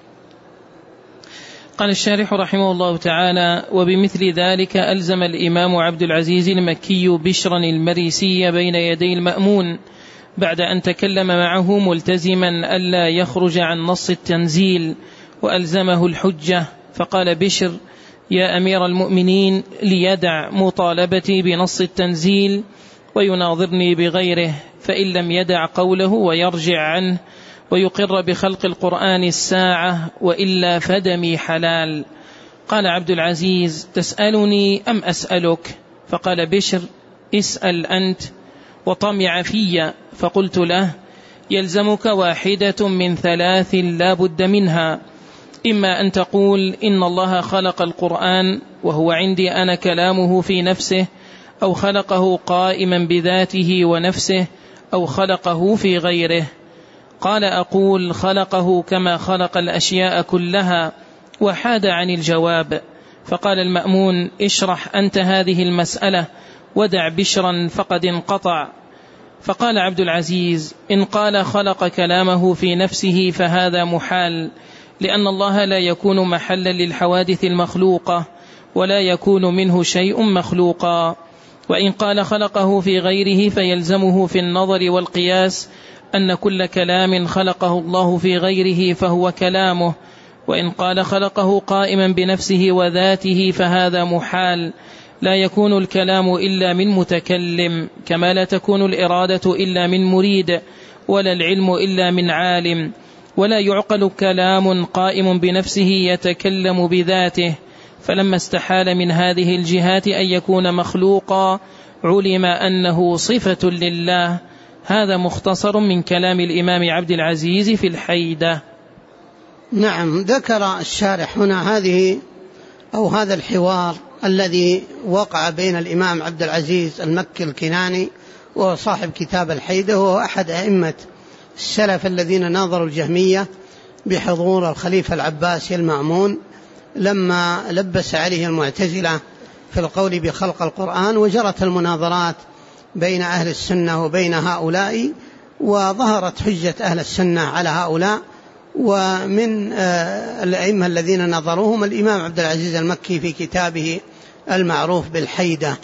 قال الشارح رحمه الله تعالى: وبمثل ذلك ألزم الإمام عبد العزيز المكي بشرا المريسي بين يدي المأمون بعد أن تكلم معه ملتزما ألا يخرج عن نص التنزيل، وألزمه الحجة، فقال بشر: يا أمير المؤمنين، ليدع مطالبتي بنص التنزيل ويناظرني بغيره، فإن لم يدع قوله ويرجع عنه ويقر بخلق القرآن الساعة، وإلا فدمي حلال. قال عبد العزيز: تسألني أم أسألك؟ فقال بشر: اسأل أنت. وطمع في، فقلت له: يلزمك واحدة من ثلاث لا بد منها: إما أن تقول إن الله خلق القرآن وهو عندي أنا كلامه في نفسه، أو خلقه قائما بذاته ونفسه، أو خلقه في غيره. قال أقول خلقه كما خلق الأشياء كلها، وحاد عن الجواب. فقال المأمون اشرح أنت هذه المسألة ودع بشرا فقد انقطع. فقال عبد العزيز إن قال خلق كلامه في نفسه فهذا محال، لأن الله لا يكون محلا للحوادث المخلوقة، ولا يكون منه شيء مخلوقا. وإن قال خلقه في غيره فيلزمه في النظر والقياس أن كل كلام خلقه الله في غيره فهو كلامه. وإن قال خلقه قائما بنفسه وذاته فهذا محال، لا يكون الكلام إلا من متكلم، كما لا تكون الإرادة إلا من مريد، ولا العلم إلا من عالم. ولا يعقل كلام قائم بنفسه يتكلم بذاته. فلما استحال من هذه الجهات أن يكون مخلوقا علم أنه صفة لله. هذا مختصر من كلام الإمام عبد العزيز في الحيدة. نعم، ذكر الشارح هنا هذا الحوار الذي وقع بين الإمام عبد العزيز المكي الكناني وهو صاحب كتاب الحيدة، وهو أحد أئمة السلف الذين ناظروا الجهمية بحضور الخليفة العباسي المأمون لما لبس عليه المعتزلة في القول بخلق القرآن، وجرت المناظرات بين أهل السنة وبين هؤلاء، وظهرت حجة أهل السنة على هؤلاء. ومن الأئمة الذين نظروهم الإمام عبد العزيز المكي في كتابه المعروف بالحيدة.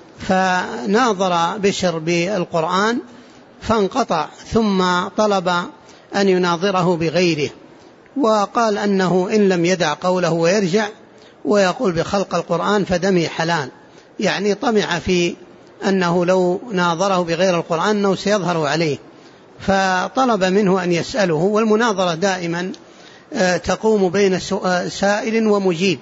فناظر بشر بالقرآن فانقطع، ثم طلب أن يناظره بغيره، وقال أنه إن لم يدع قوله ويرجع ويقول بخلق القرآن فدمه حلال، يعني طمع في أنه لو ناظره بغير القرآن أنه سيظهر عليه، فطلب منه أن يسأله. والمناظرة دائما تقوم بين سائل ومجيب،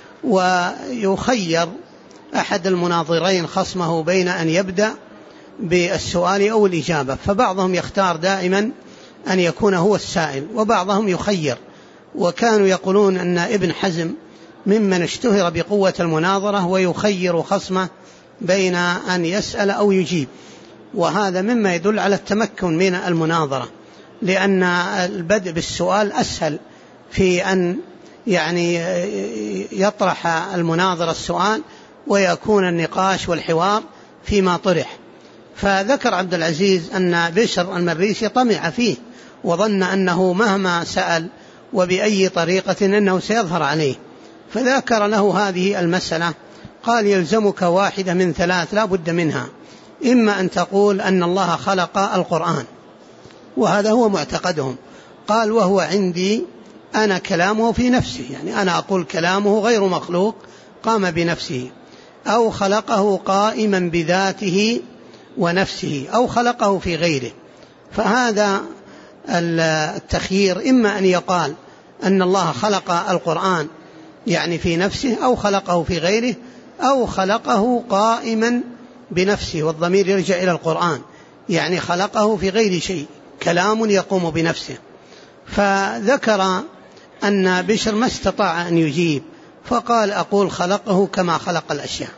ويخير أحد المناظرين خصمه بين أن يبدأ بالسؤال أو الإجابة، فبعضهم يختار دائما أن يكون هو السائل، وبعضهم يخير. وكانوا يقولون أن ابن حزم ممن اشتهر بقوة المناظرة ويخير خصمه بين أن يسأل أو يجيب، وهذا مما يدل على التمكن من المناظرة، لأن البدء بالسؤال أسهل في أن يطرح المناظر السؤال ويكون النقاش والحوار فيما طرح. فذكر عبد العزيز أن بشر المريسي طمع فيه وظن أنه مهما سأل وبأي طريقة أنه سيظهر عليه، فذكر له هذه المسألة. قال يلزمك واحدة من ثلاث لا بد منها، إما أن تقول أن الله خلق القرآن، وهذا هو معتقدهم. قال وهو عندي أنا كلامه في نفسه، يعني أنا أقول كلامه غير مخلوق قام بنفسه، أو خلقه قائما بذاته ونفسه، أو خلقه في غيره. فهذا التخيير إما أن يقال أن الله خلق القرآن يعني في نفسه، أو خلقه في غيره، أو خلقه قائما بنفسه، والضمير يرجع إلى القرآن، يعني خلقه في غير شيء، كلام يقوم بنفسه. فذكر أن بشر ما استطاع أن يجيب، فقال أقول خلقه كما خلق الأشياء،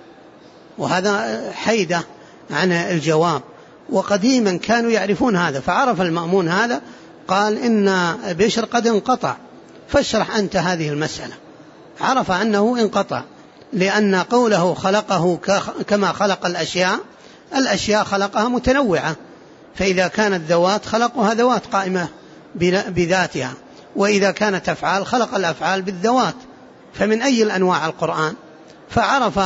وهذا حيدة عن الجواب. وقديما كانوا يعرفون هذا، فعرف المأمون هذا، قال إن بشر قد انقطع، فاشرح أنت هذه المسألة. عرف أنه انقطع، لأن قوله خلقه كما خلق الأشياء خلقها متنوعة، فإذا كانت ذوات خلقها ذوات قائمة بذاتها، وإذا كانت أفعال خلق الأفعال بالذوات، فمن أي الأنواع القرآن؟ فعرف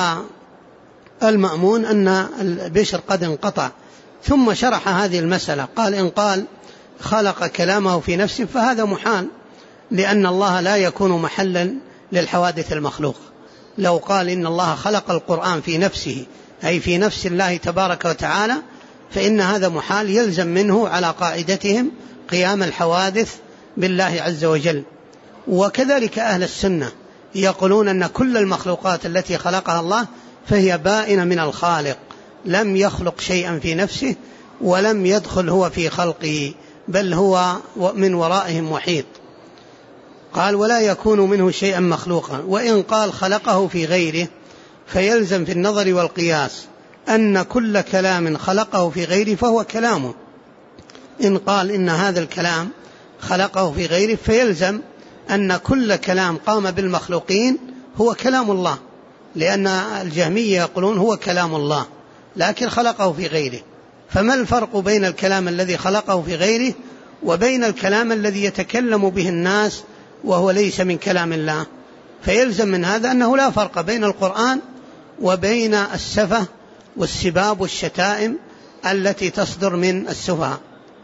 المأمون أن البشر قد انقطع، ثم شرح هذه المسألة. قال إن قال خلق كلامه في نفسه فهذا محال، لأن الله لا يكون محلا للحوادث المخلوقة. لو قال إن الله خلق القرآن في نفسه أي في نفس الله تبارك وتعالى، فإن هذا محال، يلزم منه على قاعدتهم قيام الحوادث بالله عز وجل. وكذلك أهل السنة يقولون أن كل المخلوقات التي خلقها الله فهي بائنة من الخالق، لم يخلق شيئا في نفسه ولم يدخل هو في خلقه، بل هو من ورائهم محيط. قال ولا يكون منه شيئا مخلوقا. وإن قال خلقه في غيره فيلزم في النظر والقياس أن كل كلام خلقه في غيره فهو كلامه. إن قال إن هذا الكلام خلقه في غيره فيلزم أن كل كلام قام بالمخلوقين هو كلام الله، لأن الجهمية يقولون هو كلام الله لكن خلقه في غيره. فما الفرق بين الكلام الذي خلقه في غيره وبين الكلام الذي يتكلم به الناس وهو ليس من كلام الله؟ فيلزم من هذا أنه لا فرق بين القرآن وبين السفه والسباب والشتائم التي تصدر من السفهاء.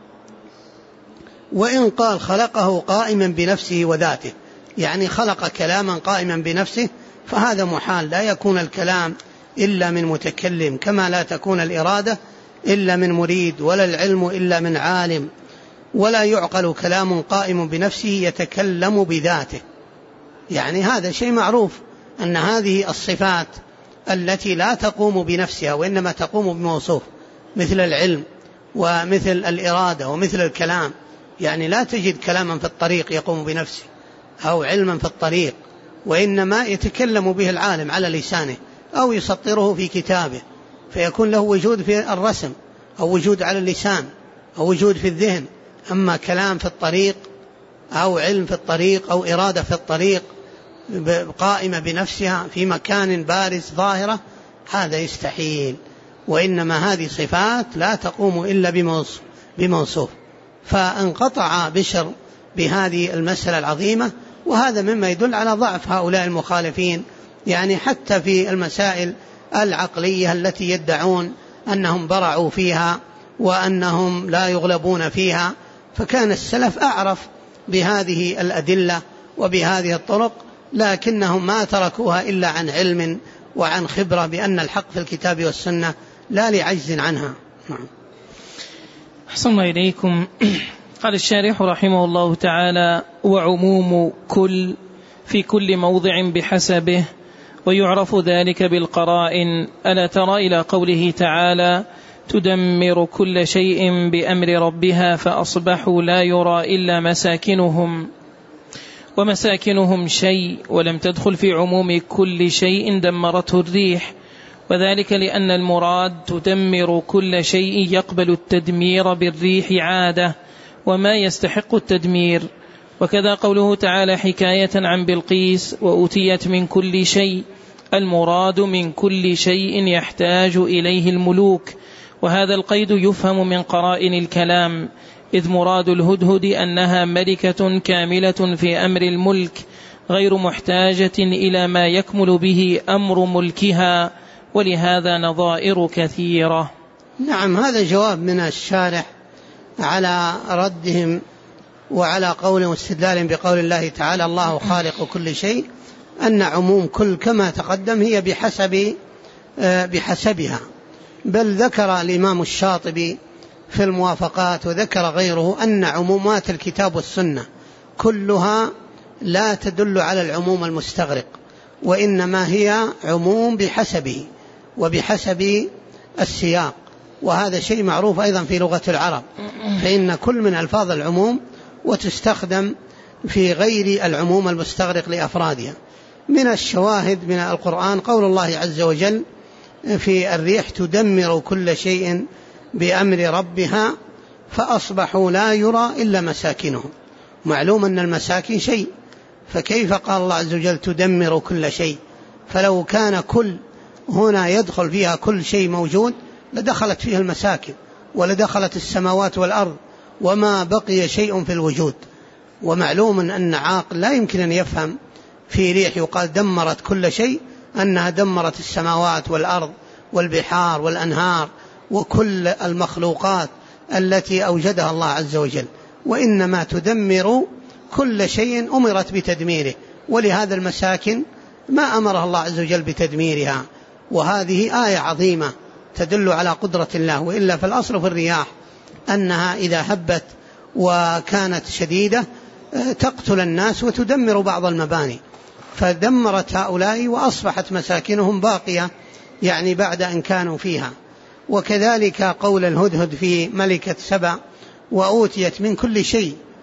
وإن قال خلقه قائما بنفسه وذاته، يعني خلق كلاما قائما بنفسه، فهذا محال، لا يكون الكلام إلا من متكلم، كما لا تكون الإرادة إلا من مريد، ولا العلم إلا من عالم، ولا يعقل كلام قائم بنفسه يتكلم بذاته. يعني هذا شيء معروف أن هذه الصفات التي لا تقوم بنفسها وإنما تقوم بموصوف، مثل العلم ومثل الإرادة ومثل الكلام. يعني لا تجد كلاما في الطريق يقوم بنفسه أو علما في الطريق، وإنما يتكلم به العالم على لسانه أو يسطره في كتابه، فيكون له وجود في الرسم أو وجود على اللسان أو وجود في الذهن. أما كلام في الطريق أو علم في الطريق أو إرادة في الطريق قائمة بنفسها في مكان بارز ظاهرة، هذا يستحيل. وإنما هذه صفات لا تقوم إلا بموصوف. فانقطع بشر بهذه المسألة العظيمة، وهذا مما يدل على ضعف هؤلاء المخالفين، يعني حتى في المسائل العقلية التي يدعون أنهم برعوا فيها وأنهم لا يغلبون فيها. فكان السلف أعرف بهذه الأدلة وبهذه الطرق، لكنهم ما تركوها إلا عن علم وعن خبرة بأن الحق في الكتاب والسنة، لا لعجز عنها. أحسن إليكم. قال الشارح رحمه الله تعالى: وعموم كل في كل موضع بحسبه، ويعرف ذلك بالقرائن. ألا ترى إلى قوله تعالى: تدمر كل شيء بأمر ربها فأصبحوا لا يرى إلا مساكنهم، ومساكنهم شيء، ولم تدخل في عموم كل شيء دمرته الريح، وذلك لأن المراد تدمر كل شيء يقبل التدمير بالريح عادة وما يستحق التدمير. وكذا قوله تعالى حكاية عن بلقيس: وأوتيت من كل شيء، المراد من كل شيء يحتاج إليه الملوك. وهذا القيد يفهم من قرائن الكلام، إذ مراد الهدهد أنها ملكة كاملة في أمر الملك غير محتاجة إلى ما يكمل به أمر ملكها، ولهذا نظائر كثيرة. نعم، هذا جواب من الشارح على ردهم وعلى قولهم واستدلالهم بقول الله تعالى: الله خالق كل شيء، أن عموم كل كما تقدم هي بحسبها. بل ذكر الإمام الشاطبي في الموافقات وذكر غيره أن عمومات الكتاب والسنة كلها لا تدل على العموم المستغرق، وإنما هي عموم بحسبه وبحسب السياق. وهذا شيء معروف أيضا في لغة العرب، فإن كل من ألفاظ العموم وتستخدم في غير العموم المستغرق لأفرادها. من الشواهد من القرآن قول الله عز وجل في الريح: تدمر كل شيء بأمر ربها فأصبحوا لا يرى إلا مساكنهم. معلوم أن المساكن شيء، فكيف قال الله عز وجل تدمر كل شيء؟ فلو كان كل هنا يدخل فيها كل شيء موجود لدخلت فيها المساكن ولدخلت السماوات والأرض وما بقي شيء في الوجود. ومعلوم أن عاقل لا يمكن أن يفهم في ريح يقال دمرت كل شيء أنها دمرت السماوات والأرض والبحار والأنهار وكل المخلوقات التي أوجدها الله عز وجل، وإنما تدمر كل شيء أمرت بتدميره. ولهذا المساكن ما أمرها الله عز وجل بتدميرها. وهذه آية عظيمة تدل على قدرة الله. وإلا فالأصل في الرياح أنها إذا هبت وكانت شديدة تقتل الناس وتدمر بعض المباني، فدمرت هؤلاء وأصبحت مساكنهم باقية يعني بعد أن كانوا فيها. وكذلك قول الهدهد في ملكة سبأ: وأوتيت من كل شيء،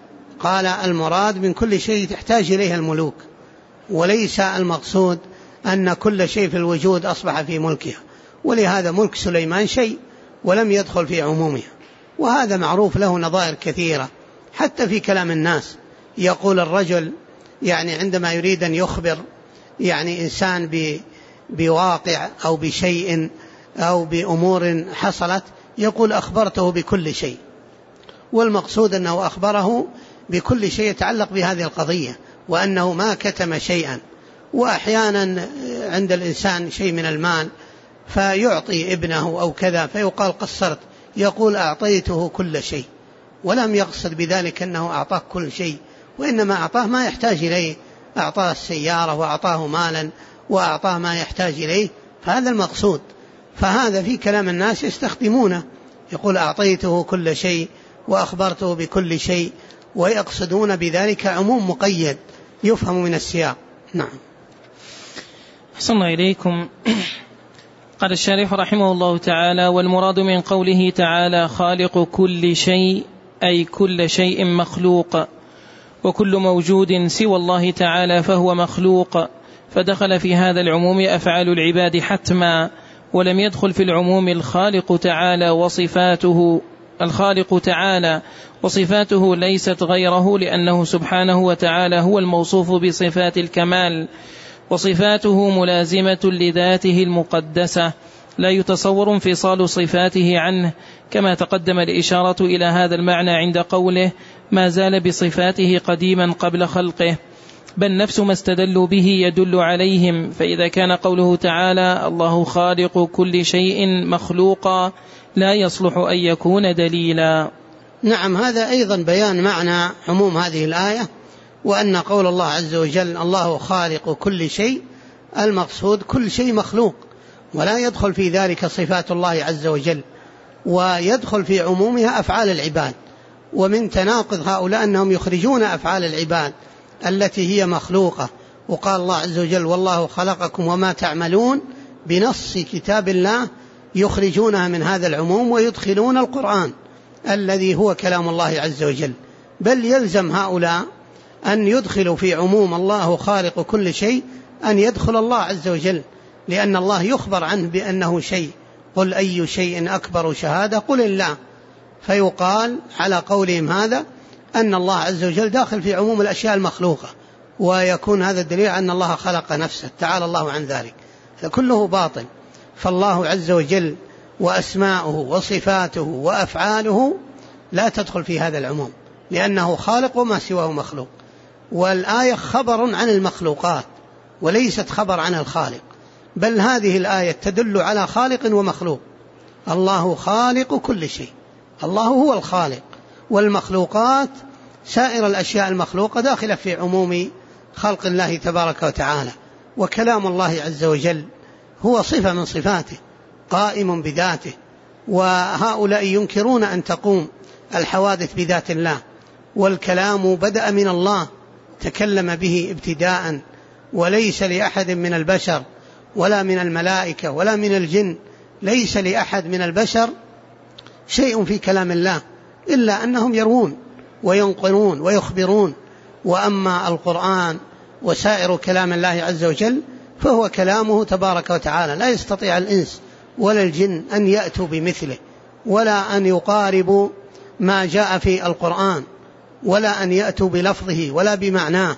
قال المراد من كل شيء تحتاج إليه الملوك، وليس المقصود أن كل شيء في الوجود أصبح في ملكها، ولهذا ملك سليمان شيء ولم يدخل في عمومها. وهذا معروف له نظائر كثيرة حتى في كلام الناس. يقول الرجل يعني عندما يريد أن يخبر يعني إنسان بواقع أو بشيء أو بأمور حصلت، يقول أخبرته بكل شيء، والمقصود أنه أخبره بكل شيء يتعلق بهذه القضية، وأنه ما كتم شيئا. وأحيانا عند الإنسان شيء من المال فيعطي ابنه أو كذا فيقال قصرت، يقول أعطيته كل شيء، ولم يقصد بذلك أنه أعطاه كل شيء، وإنما أعطاه ما يحتاج إليه، أعطاه السيارة وأعطاه مالا وأعطاه ما يحتاج إليه، فهذا المقصود. فهذا في كلام الناس يستخدمونه، يقول أعطيته كل شيء وأخبرته بكل شيء، ويقصدون بذلك عموم مقيد يفهم من السياق. نعم. أحسن الله إليكم. قال الشارح رحمه الله تعالى: والمراد من قوله تعالى خالق كل شيء أي كل شيء مخلوق، وكل موجود سوى الله تعالى فهو مخلوق، فدخل في هذا العموم أفعال العباد حتما، ولم يدخل في العموم الخالق تعالى وصفاته ليست غيره، لأنه سبحانه وتعالى هو الموصوف بصفات الكمال، وصفاته ملازمة لذاته المقدسة، لا يتصور انفصال صفاته عنه، كما تقدم الإشارة إلى هذا المعنى عند قوله ما زال بصفاته قديما قبل خلقه، بل نفس ما استدلوا به يدل عليهم. فإذا كان قوله تعالى الله خالق كل شيء مخلوقا لا يصلح أن يكون دليلا. نعم، هذا أيضا بيان معنى عموم هذه الآية، وأن قول الله عز وجل الله خالق كل شيء المقصود كل شيء مخلوق، ولا يدخل في ذلك صفات الله عز وجل، ويدخل في عمومها أفعال العباد. ومن تناقض هؤلاء أنهم يخرجون أفعال العباد التي هي مخلوقة، وقال الله عز وجل والله خلقكم وما تعملون بنص كتاب الله، يخرجونها من هذا العموم ويدخلون القرآن الذي هو كلام الله عز وجل. بل يلزم هؤلاء أن يدخلوا في عموم الله خالق كل شيء أن يدخل الله عز وجل، لأن الله يخبر عنه بأنه شيء، قل أي شيء أكبر شهادة قل الله، فيقال على قولهم هذا أن الله عز وجل داخل في عموم الأشياء المخلوقة، ويكون هذا الدليل أن الله خلق نفسه تعالى الله عن ذلك، فكله باطل. فالله عز وجل وأسماؤه وصفاته وأفعاله لا تدخل في هذا العموم، لأنه خالق وما سواه مخلوق. والآية خبر عن المخلوقات وليست خبر عن الخالق، بل هذه الآية تدل على خالق ومخلوق. الله خالق كل شيء، الله هو الخالق، والمخلوقات سائر الأشياء المخلوقة داخلة في عموم خلق الله تبارك وتعالى. وكلام الله عز وجل هو صفة من صفاته قائم بذاته، وهؤلاء ينكرون أن تقوم الحوادث بذات الله، والكلام بدأ من الله تكلم به ابتداء، وليس لأحد من البشر ولا من الملائكة ولا من الجن، ليس لأحد من البشر شيء في كلام الله إلا أنهم يروون وينقلون ويخبرون. وأما القرآن وسائر كلام الله عز وجل فهو كلامه تبارك وتعالى، لا يستطيع الإنس ولا الجن أن يأتوا بمثله، ولا أن يقاربوا ما جاء في القرآن، ولا أن يأتوا بلفظه ولا بمعناه.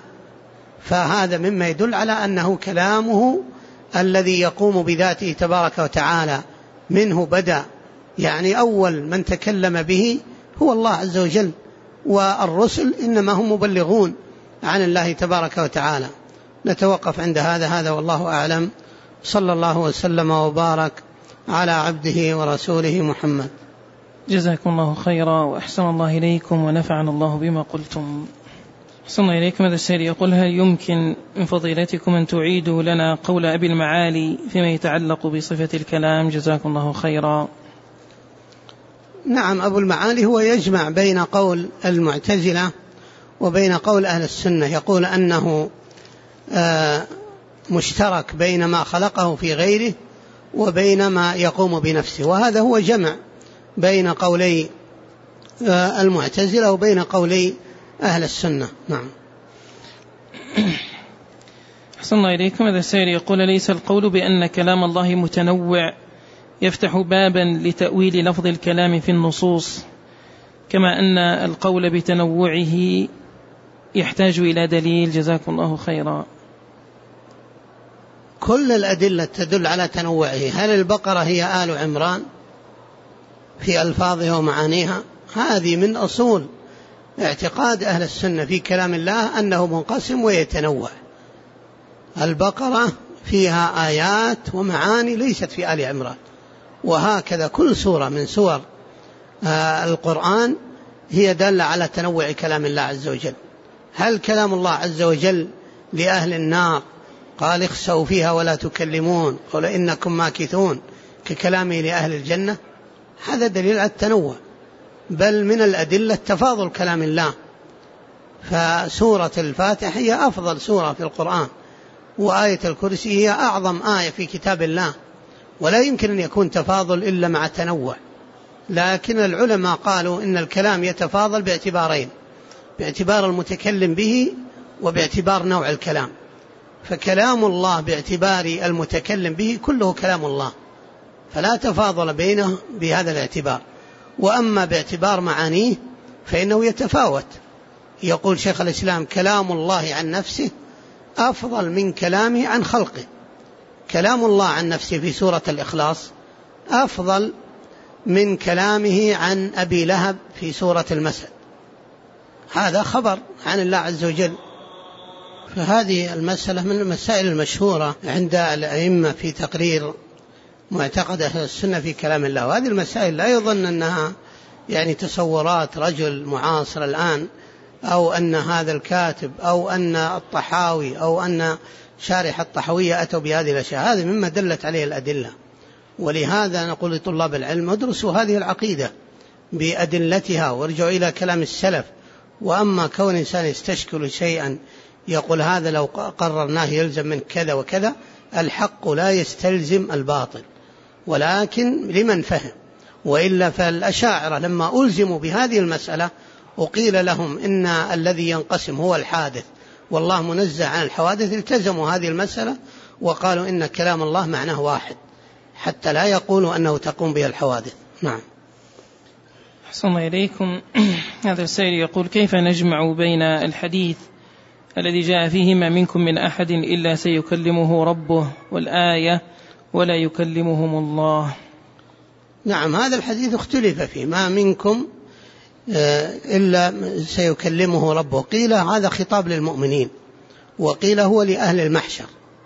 فهذا مما يدل على أنه كلامه الذي يقوم بذاته تبارك وتعالى، منه بدأ، يعني أول من تكلم به هو الله عز وجل، والرسل إنما هم مبلغون عن الله تبارك وتعالى. نتوقف عند هذا والله أعلم، صلى الله وسلم وبارك على عبده ورسوله محمد. جزاكم الله خيرا وأحسن الله إليكم ونفعنا الله بما قلتم. أحسن الله إليكم. هذا السائل يقول هل يمكن من فضيلتكم أن تعيدوا لنا قول أبي المعالي فيما يتعلق بصفة الكلام؟ جزاكم الله خيرا. نعم، أبو المعالي هو يجمع بين قول المعتزلة وبين قول أهل السنة، يقول أنه مشترك بين ما خلقه في غيره وبين ما يقوم بنفسه، وهذا هو جمع بين قولي المعتزلة وبين قولي أهل السنة. نعم. أحسن الله إليكم. هذا السائل يقول: ليس القول بأن كلام الله متنوع يفتح بابا لتأويل لفظ الكلام في النصوص، كما أن القول بتنوعه يحتاج إلى دليل؟ جزاكم الله خيرا. كل الأدلة تدل على تنوعه. هل البقرة هي آل عمران في ألفاظها ومعانيها؟ هذه من أصول اعتقاد أهل السنة في كلام الله أنه منقسم ويتنوع. البقرة فيها آيات ومعاني ليست في آل عمران، وهكذا كل سورة من سور القرآن هي دالة على تنوع كلام الله عز وجل. هل كلام الله عز وجل لأهل النار قال اخسأوا فيها ولا تكلمون قال إنكم ماكثون ككلامه لأهل الجنة؟ هذا دليل على التنوع. بل من الأدلة تفاضل كلام الله، فسورة الفاتحة هي أفضل سورة في القرآن، وآية الكرسي هي أعظم آية في كتاب الله، ولا يمكن أن يكون تفاضل إلا مع تنوع. لكن العلماء قالوا إن الكلام يتفاضل باعتبارين: باعتبار المتكلم به وباعتبار نوع الكلام. فكلام الله باعتبار المتكلم به كله كلام الله، فلا تفاضل بينه بهذا الاعتبار. وأما باعتبار معانيه فإنه يتفاوت. يقول شيخ الإسلام: كلام الله عن نفسه أفضل من كلامه عن خلقه. كلام الله عن نفسه في سورة الإخلاص أفضل من كلامه عن أبي لهب في سورة المسد. هذا خبر عن الله عز وجل. فهذه المسألة من المسائل المشهورة عند الأئمة في تقرير معتقد أهل السنة في كلام الله. وهذه المسائل لا يظن أنها يعني تصورات رجل معاصر الآن، أو أن هذا الكاتب أو أن الطحاوي أو أن شارح الطحاوية أتوا بهذه الأشياء. هذه مما دلت عليه الأدلة. ولهذا نقول لطلاب العلم: ادرسوا هذه العقيدة بأدلتها وارجعوا إلى كلام السلف. وأما كون إنسان يستشكل شيئا يقول هذا لو قررناه يلزم من كذا وكذا، الحق لا يستلزم الباطل، ولكن لمن فهم. وإلا فالأشاعرة لما ألزموا بهذه المسألة وقيل لهم إن الذي ينقسم هو الحادث والله منزه عن الحوادث، التزموا هذه المسألة وقالوا إن كلام الله معناه واحد، حتى لا يقولوا أنه تقوم به الحوادث. نعم. أحسن الله إليكم. هذا السائل يقول: كيف نجمع بين الحديث الذي جاء فيه ما منكم من أحد إلا سيكلمه ربه والآية ولا يكلمهم الله؟ نعم، هذا الحديث اختلف فيه، ما منكم إلا سيكلمه ربه. قيل هذا خطاب للمؤمنين، وقيل هو لأهل المحشر،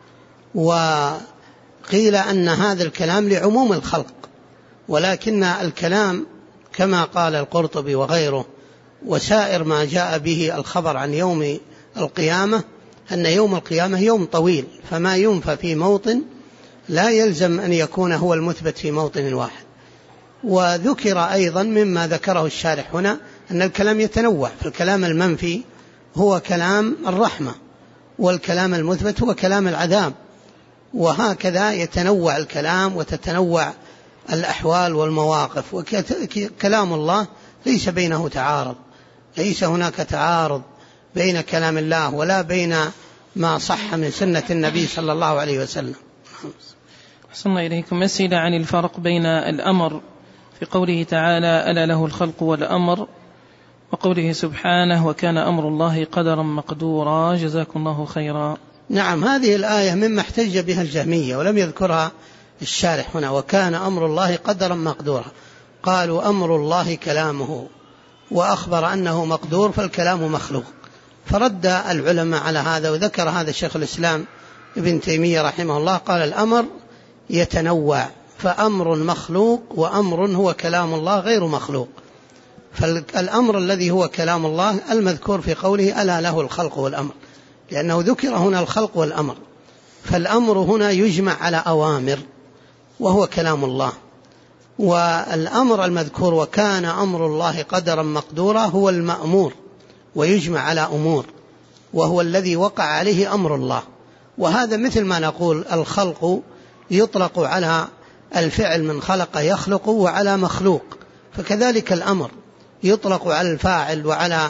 وقيل أن هذا الكلام لعموم الخلق. ولكن الكلام كما قال القرطبي وغيره وسائر ما جاء به الخبر عن يوم القيامة أن يوم القيامة يوم طويل، فما ينفى في موطن لا يلزم أن يكون هو المثبت في موطن واحد. وذكر أيضا مما ذكره الشارح هنا أن الكلام يتنوع، فالكلام المنفي هو كلام الرحمة، والكلام المثبت هو كلام العذاب، وهكذا يتنوع الكلام وتتنوع الأحوال والمواقف. وكلام الله ليس بينه تعارض، ليس هناك تعارض بين كلام الله ولا بين ما صح من سنة النبي صلى الله عليه وسلم. أحسن الله إليكم. أسئلة عن الفرق بين الأمر في قوله تعالى ألا له الخلق والأمر، وقوله سبحانه وكان أمر الله قدرا مقدورا. جزاكم الله خيرا. نعم، هذه الآية مما احتج بها الجهمية ولم يذكرها الشارح هنا. وكان أمر الله قدرا مقدورا، قالوا أمر الله كلامه، وأخبر أنه مقدور فالكلام مخلوق. فرد العلماء على هذا، وذكر هذا الشيخ الإسلام ابن تيمية رحمه الله، قال الأمر يتنوع، فأمر مخلوق وأمر هو كلام الله غير مخلوق. فالأمر الذي هو كلام الله المذكور في قوله ألا له الخلق والأمر، لأنه ذكر هنا الخلق والأمر، فالأمر هنا يجمع على أوامر وهو كلام الله. والأمر المذكور وكان أمر الله قدرا مقدورا هو المأمور ويجمع على أمور، وهو الذي وقع عليه أمر الله. وهذا مثل ما نقول الخلق يطلق على الفعل من خلق يخلق وعلى مخلوق، فكذلك الأمر يطلق على الفاعل وعلى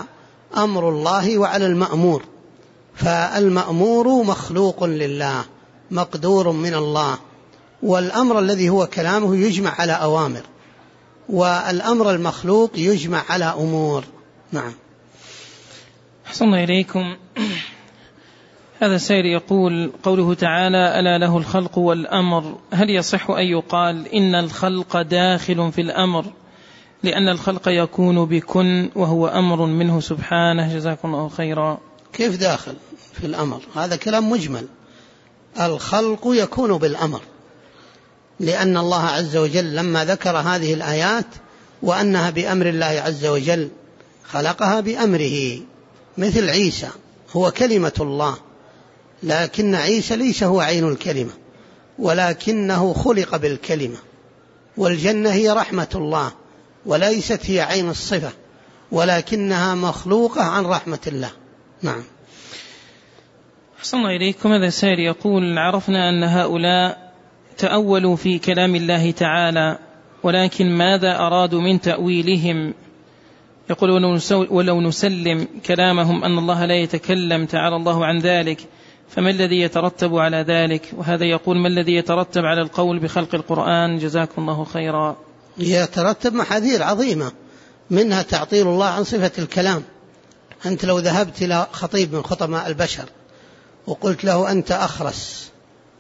أمر الله وعلى المأمور، فالمأمور مخلوق لله مقدور من الله، والأمر الذي هو كلامه يجمع على أوامر، والأمر المخلوق يجمع على أمور. نعم. أحسن إليكم. هذا السائل يقول: قوله تعالى ألا له الخلق والأمر، هل يصح أن يقال إن الخلق داخل في الأمر لأن الخلق يكون بكن وهو أمر منه سبحانه؟ جزاكم الله خيرا. كيف داخل في الأمر؟ هذا كلام مجمل. الخلق يكون بالأمر، لأن الله عز وجل لما ذكر هذه الآيات وأنها بأمر الله عز وجل خلقها بأمره، مثل عيسى هو كلمة الله، لكن عيسى ليس هو عين الكلمة ولكنه خلق بالكلمة، والجنة هي رحمة الله وليست هي عين الصفة ولكنها مخلوقة عن رحمة الله. نعم. أحسن الله إليكم. هذا سائل يقول: عرفنا أن هؤلاء تأولوا في كلام الله تعالى، ولكن ماذا أرادوا من تأويلهم؟ يقول: ولو نسلم كلامهم أن الله لا يتكلم تعالى الله عن ذلك، فما الذي يترتب على ذلك؟ وهذا يقول: ما الذي يترتب على القول بخلق القرآن؟ جزاكم الله خيرا. يترتب محاذير عظيمة، منها تعطيل الله عن صفة الكلام. أنت لو ذهبت إلى خطيب من خطباء البشر وقلت له أنت أخرس،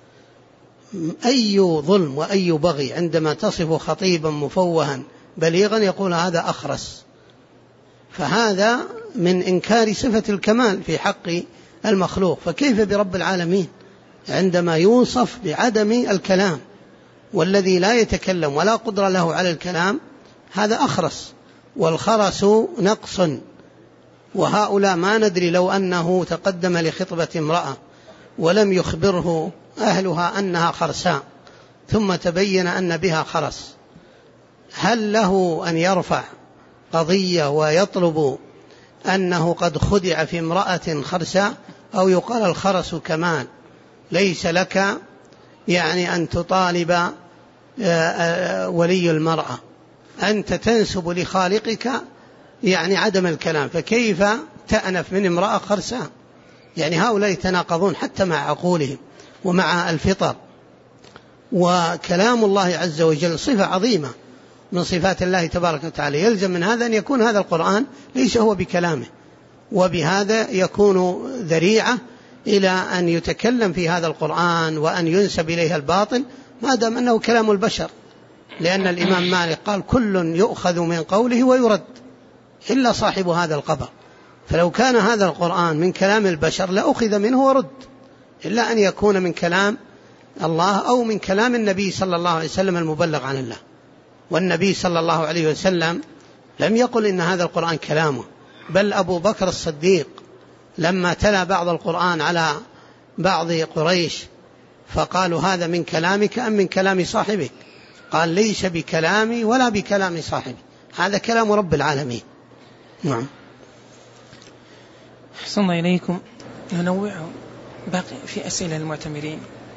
أي ظلم وأي بغي عندما تصف خطيبا مفوها بليغا يقول هذا أخرس، فهذا من إنكار صفة الكمال في حق المخلوق. فكيف برب العالمين عندما يوصف بعدم الكلام، والذي لا يتكلم ولا قدرة له على الكلام هذا أخرس، والخرس نقص. وهؤلاء ما ندري لو أنه تقدم لخطبة امرأة ولم يخبره أهلها أنها خرساء ثم تبين أن بها خرس، هل له أن يرفع قضية ويطلب أنه قد خدع في امرأة خرساء، أو يقال الخرس كمال؟ ليس لك يعني أن تطالب ولي المرأة، أنت تنسب لخالقك يعني عدم الكلام، فكيف تأنف من امرأة خرساء؟ يعني هؤلاء يتناقضون حتى مع عقولهم ومع الفطر. وكلام الله عز وجل صفة عظيمة من صفات الله تبارك وتعالى، يلزم من هذا أن يكون هذا القرآن ليس هو بكلامه، وبهذا يكون ذريعة إلى أن يتكلم في هذا القرآن وأن ينسب إليه الباطل ما دام أنه كلام البشر، لأن الإمام مالك قال كل يؤخذ من قوله ويرد إلا صاحب هذا القبر. فلو كان هذا القرآن من كلام البشر لأخذ منه ورد، إلا أن يكون من كلام الله أو من كلام النبي صلى الله عليه وسلم المبلغ عن الله. والنبي صلى الله عليه وسلم لم يقل إن هذا القرآن كلامه، بل أبو بكر الصديق لما تلا بعض القرآن على بعض قريش فقالوا هذا من كلامك أم من كلام صاحبك؟ قال ليس بكلامي ولا بكلام صاحبي، هذا كلام رب العالمين. نعم. أحسن الله إليكم. ننوع باقي في أسئلة المعتمرين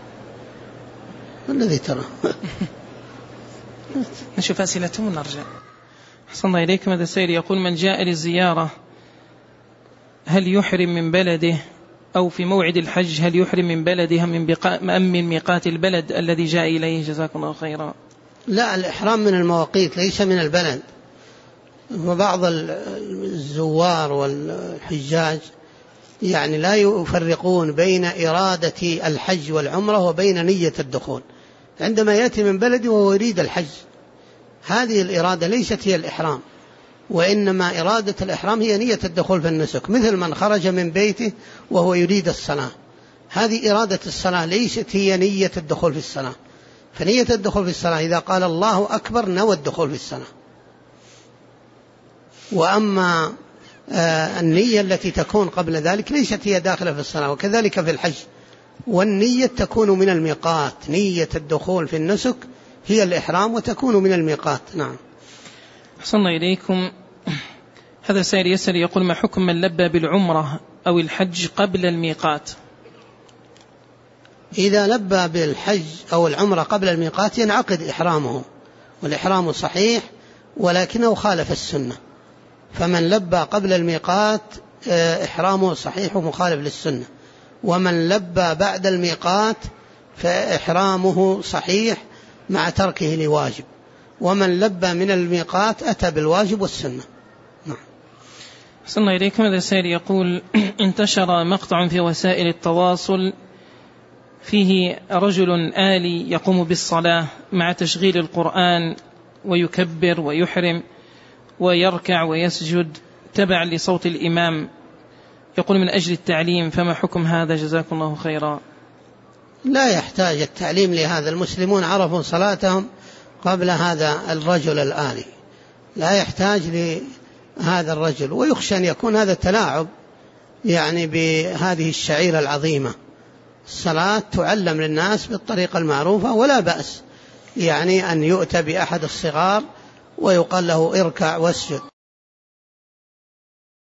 الذي ترى نشوف أسئلتهم ونرجع. أحسن الله إليكم. هذا السائل يقول: من جاء للزيارة هل يحرم من بلده، أو في موعد الحج هل يحرم من بلده أم من ميقات البلد الذي جاء إليه؟ جزاكم الله خيرا. لا، الإحرام من المواقيت ليس من البلد. وبعض الزوار والحجاج يعني لا يفرقون بين إرادة الحج والعمرة وبين نية الدخول. عندما يأتي من بلده وهو يريد الحج، هذه الإرادة ليست هي الإحرام، وإنما إرادة الإحرام هي نية الدخول في النسك، مثل من خرج من بيته وهو يريد الصلاة، هذه إرادة الصلاة ليست هي نية الدخول في الصلاة. فنية الدخول في الصلاة إذا قال الله أكبر نوى الدخول في الصلاة. وأما النية التي تكون قبل ذلك ليست هي داخلة في الصلاة. وكذلك في الحج، والنية تكون من الميقات، نية الدخول في النسك هي الإحرام وتكون من الميقات. نعم. أحسن الله إليكم. هذا سائل يسأل يقول: ما حكم من لبى بالعمرة أو الحج قبل الميقات؟ إذا لبى بالحج أو العمرة قبل الميقات ينعقد إحرامه، والإحرام صحيح ولكنه خالف السنة. فمن لبى قبل الميقات إحرامه صحيح ومخالف للسنة. ومن لبى بعد الميقات فإحرامه صحيح مع تركه لواجب، ومن لبى من الميقات أتى بالواجب والسنة. نعم. أحسن الله إليكم. هذا السائل يقول: انتشر مقطع في وسائل التواصل فيه رجل آلي يقوم بالصلاة مع تشغيل القرآن ويكبر ويحرم ويركع ويسجد تبعا لصوت الإمام، يقول من أجل التعليم، فما حكم هذا؟ جزاكم الله خيرا. لا يحتاج التعليم لهذا، المسلمون عرفوا صلاتهم قبل هذا الرجل الآلي، لا يحتاج لهذا الرجل. ويخشى أن يكون هذا تلاعب يعني بهذه الشعيرة العظيمة. الصلاة تعلم للناس بالطريقة المعروفة، ولا بأس يعني أن يؤتى بأحد الصغار ويقال له اركع واسجد.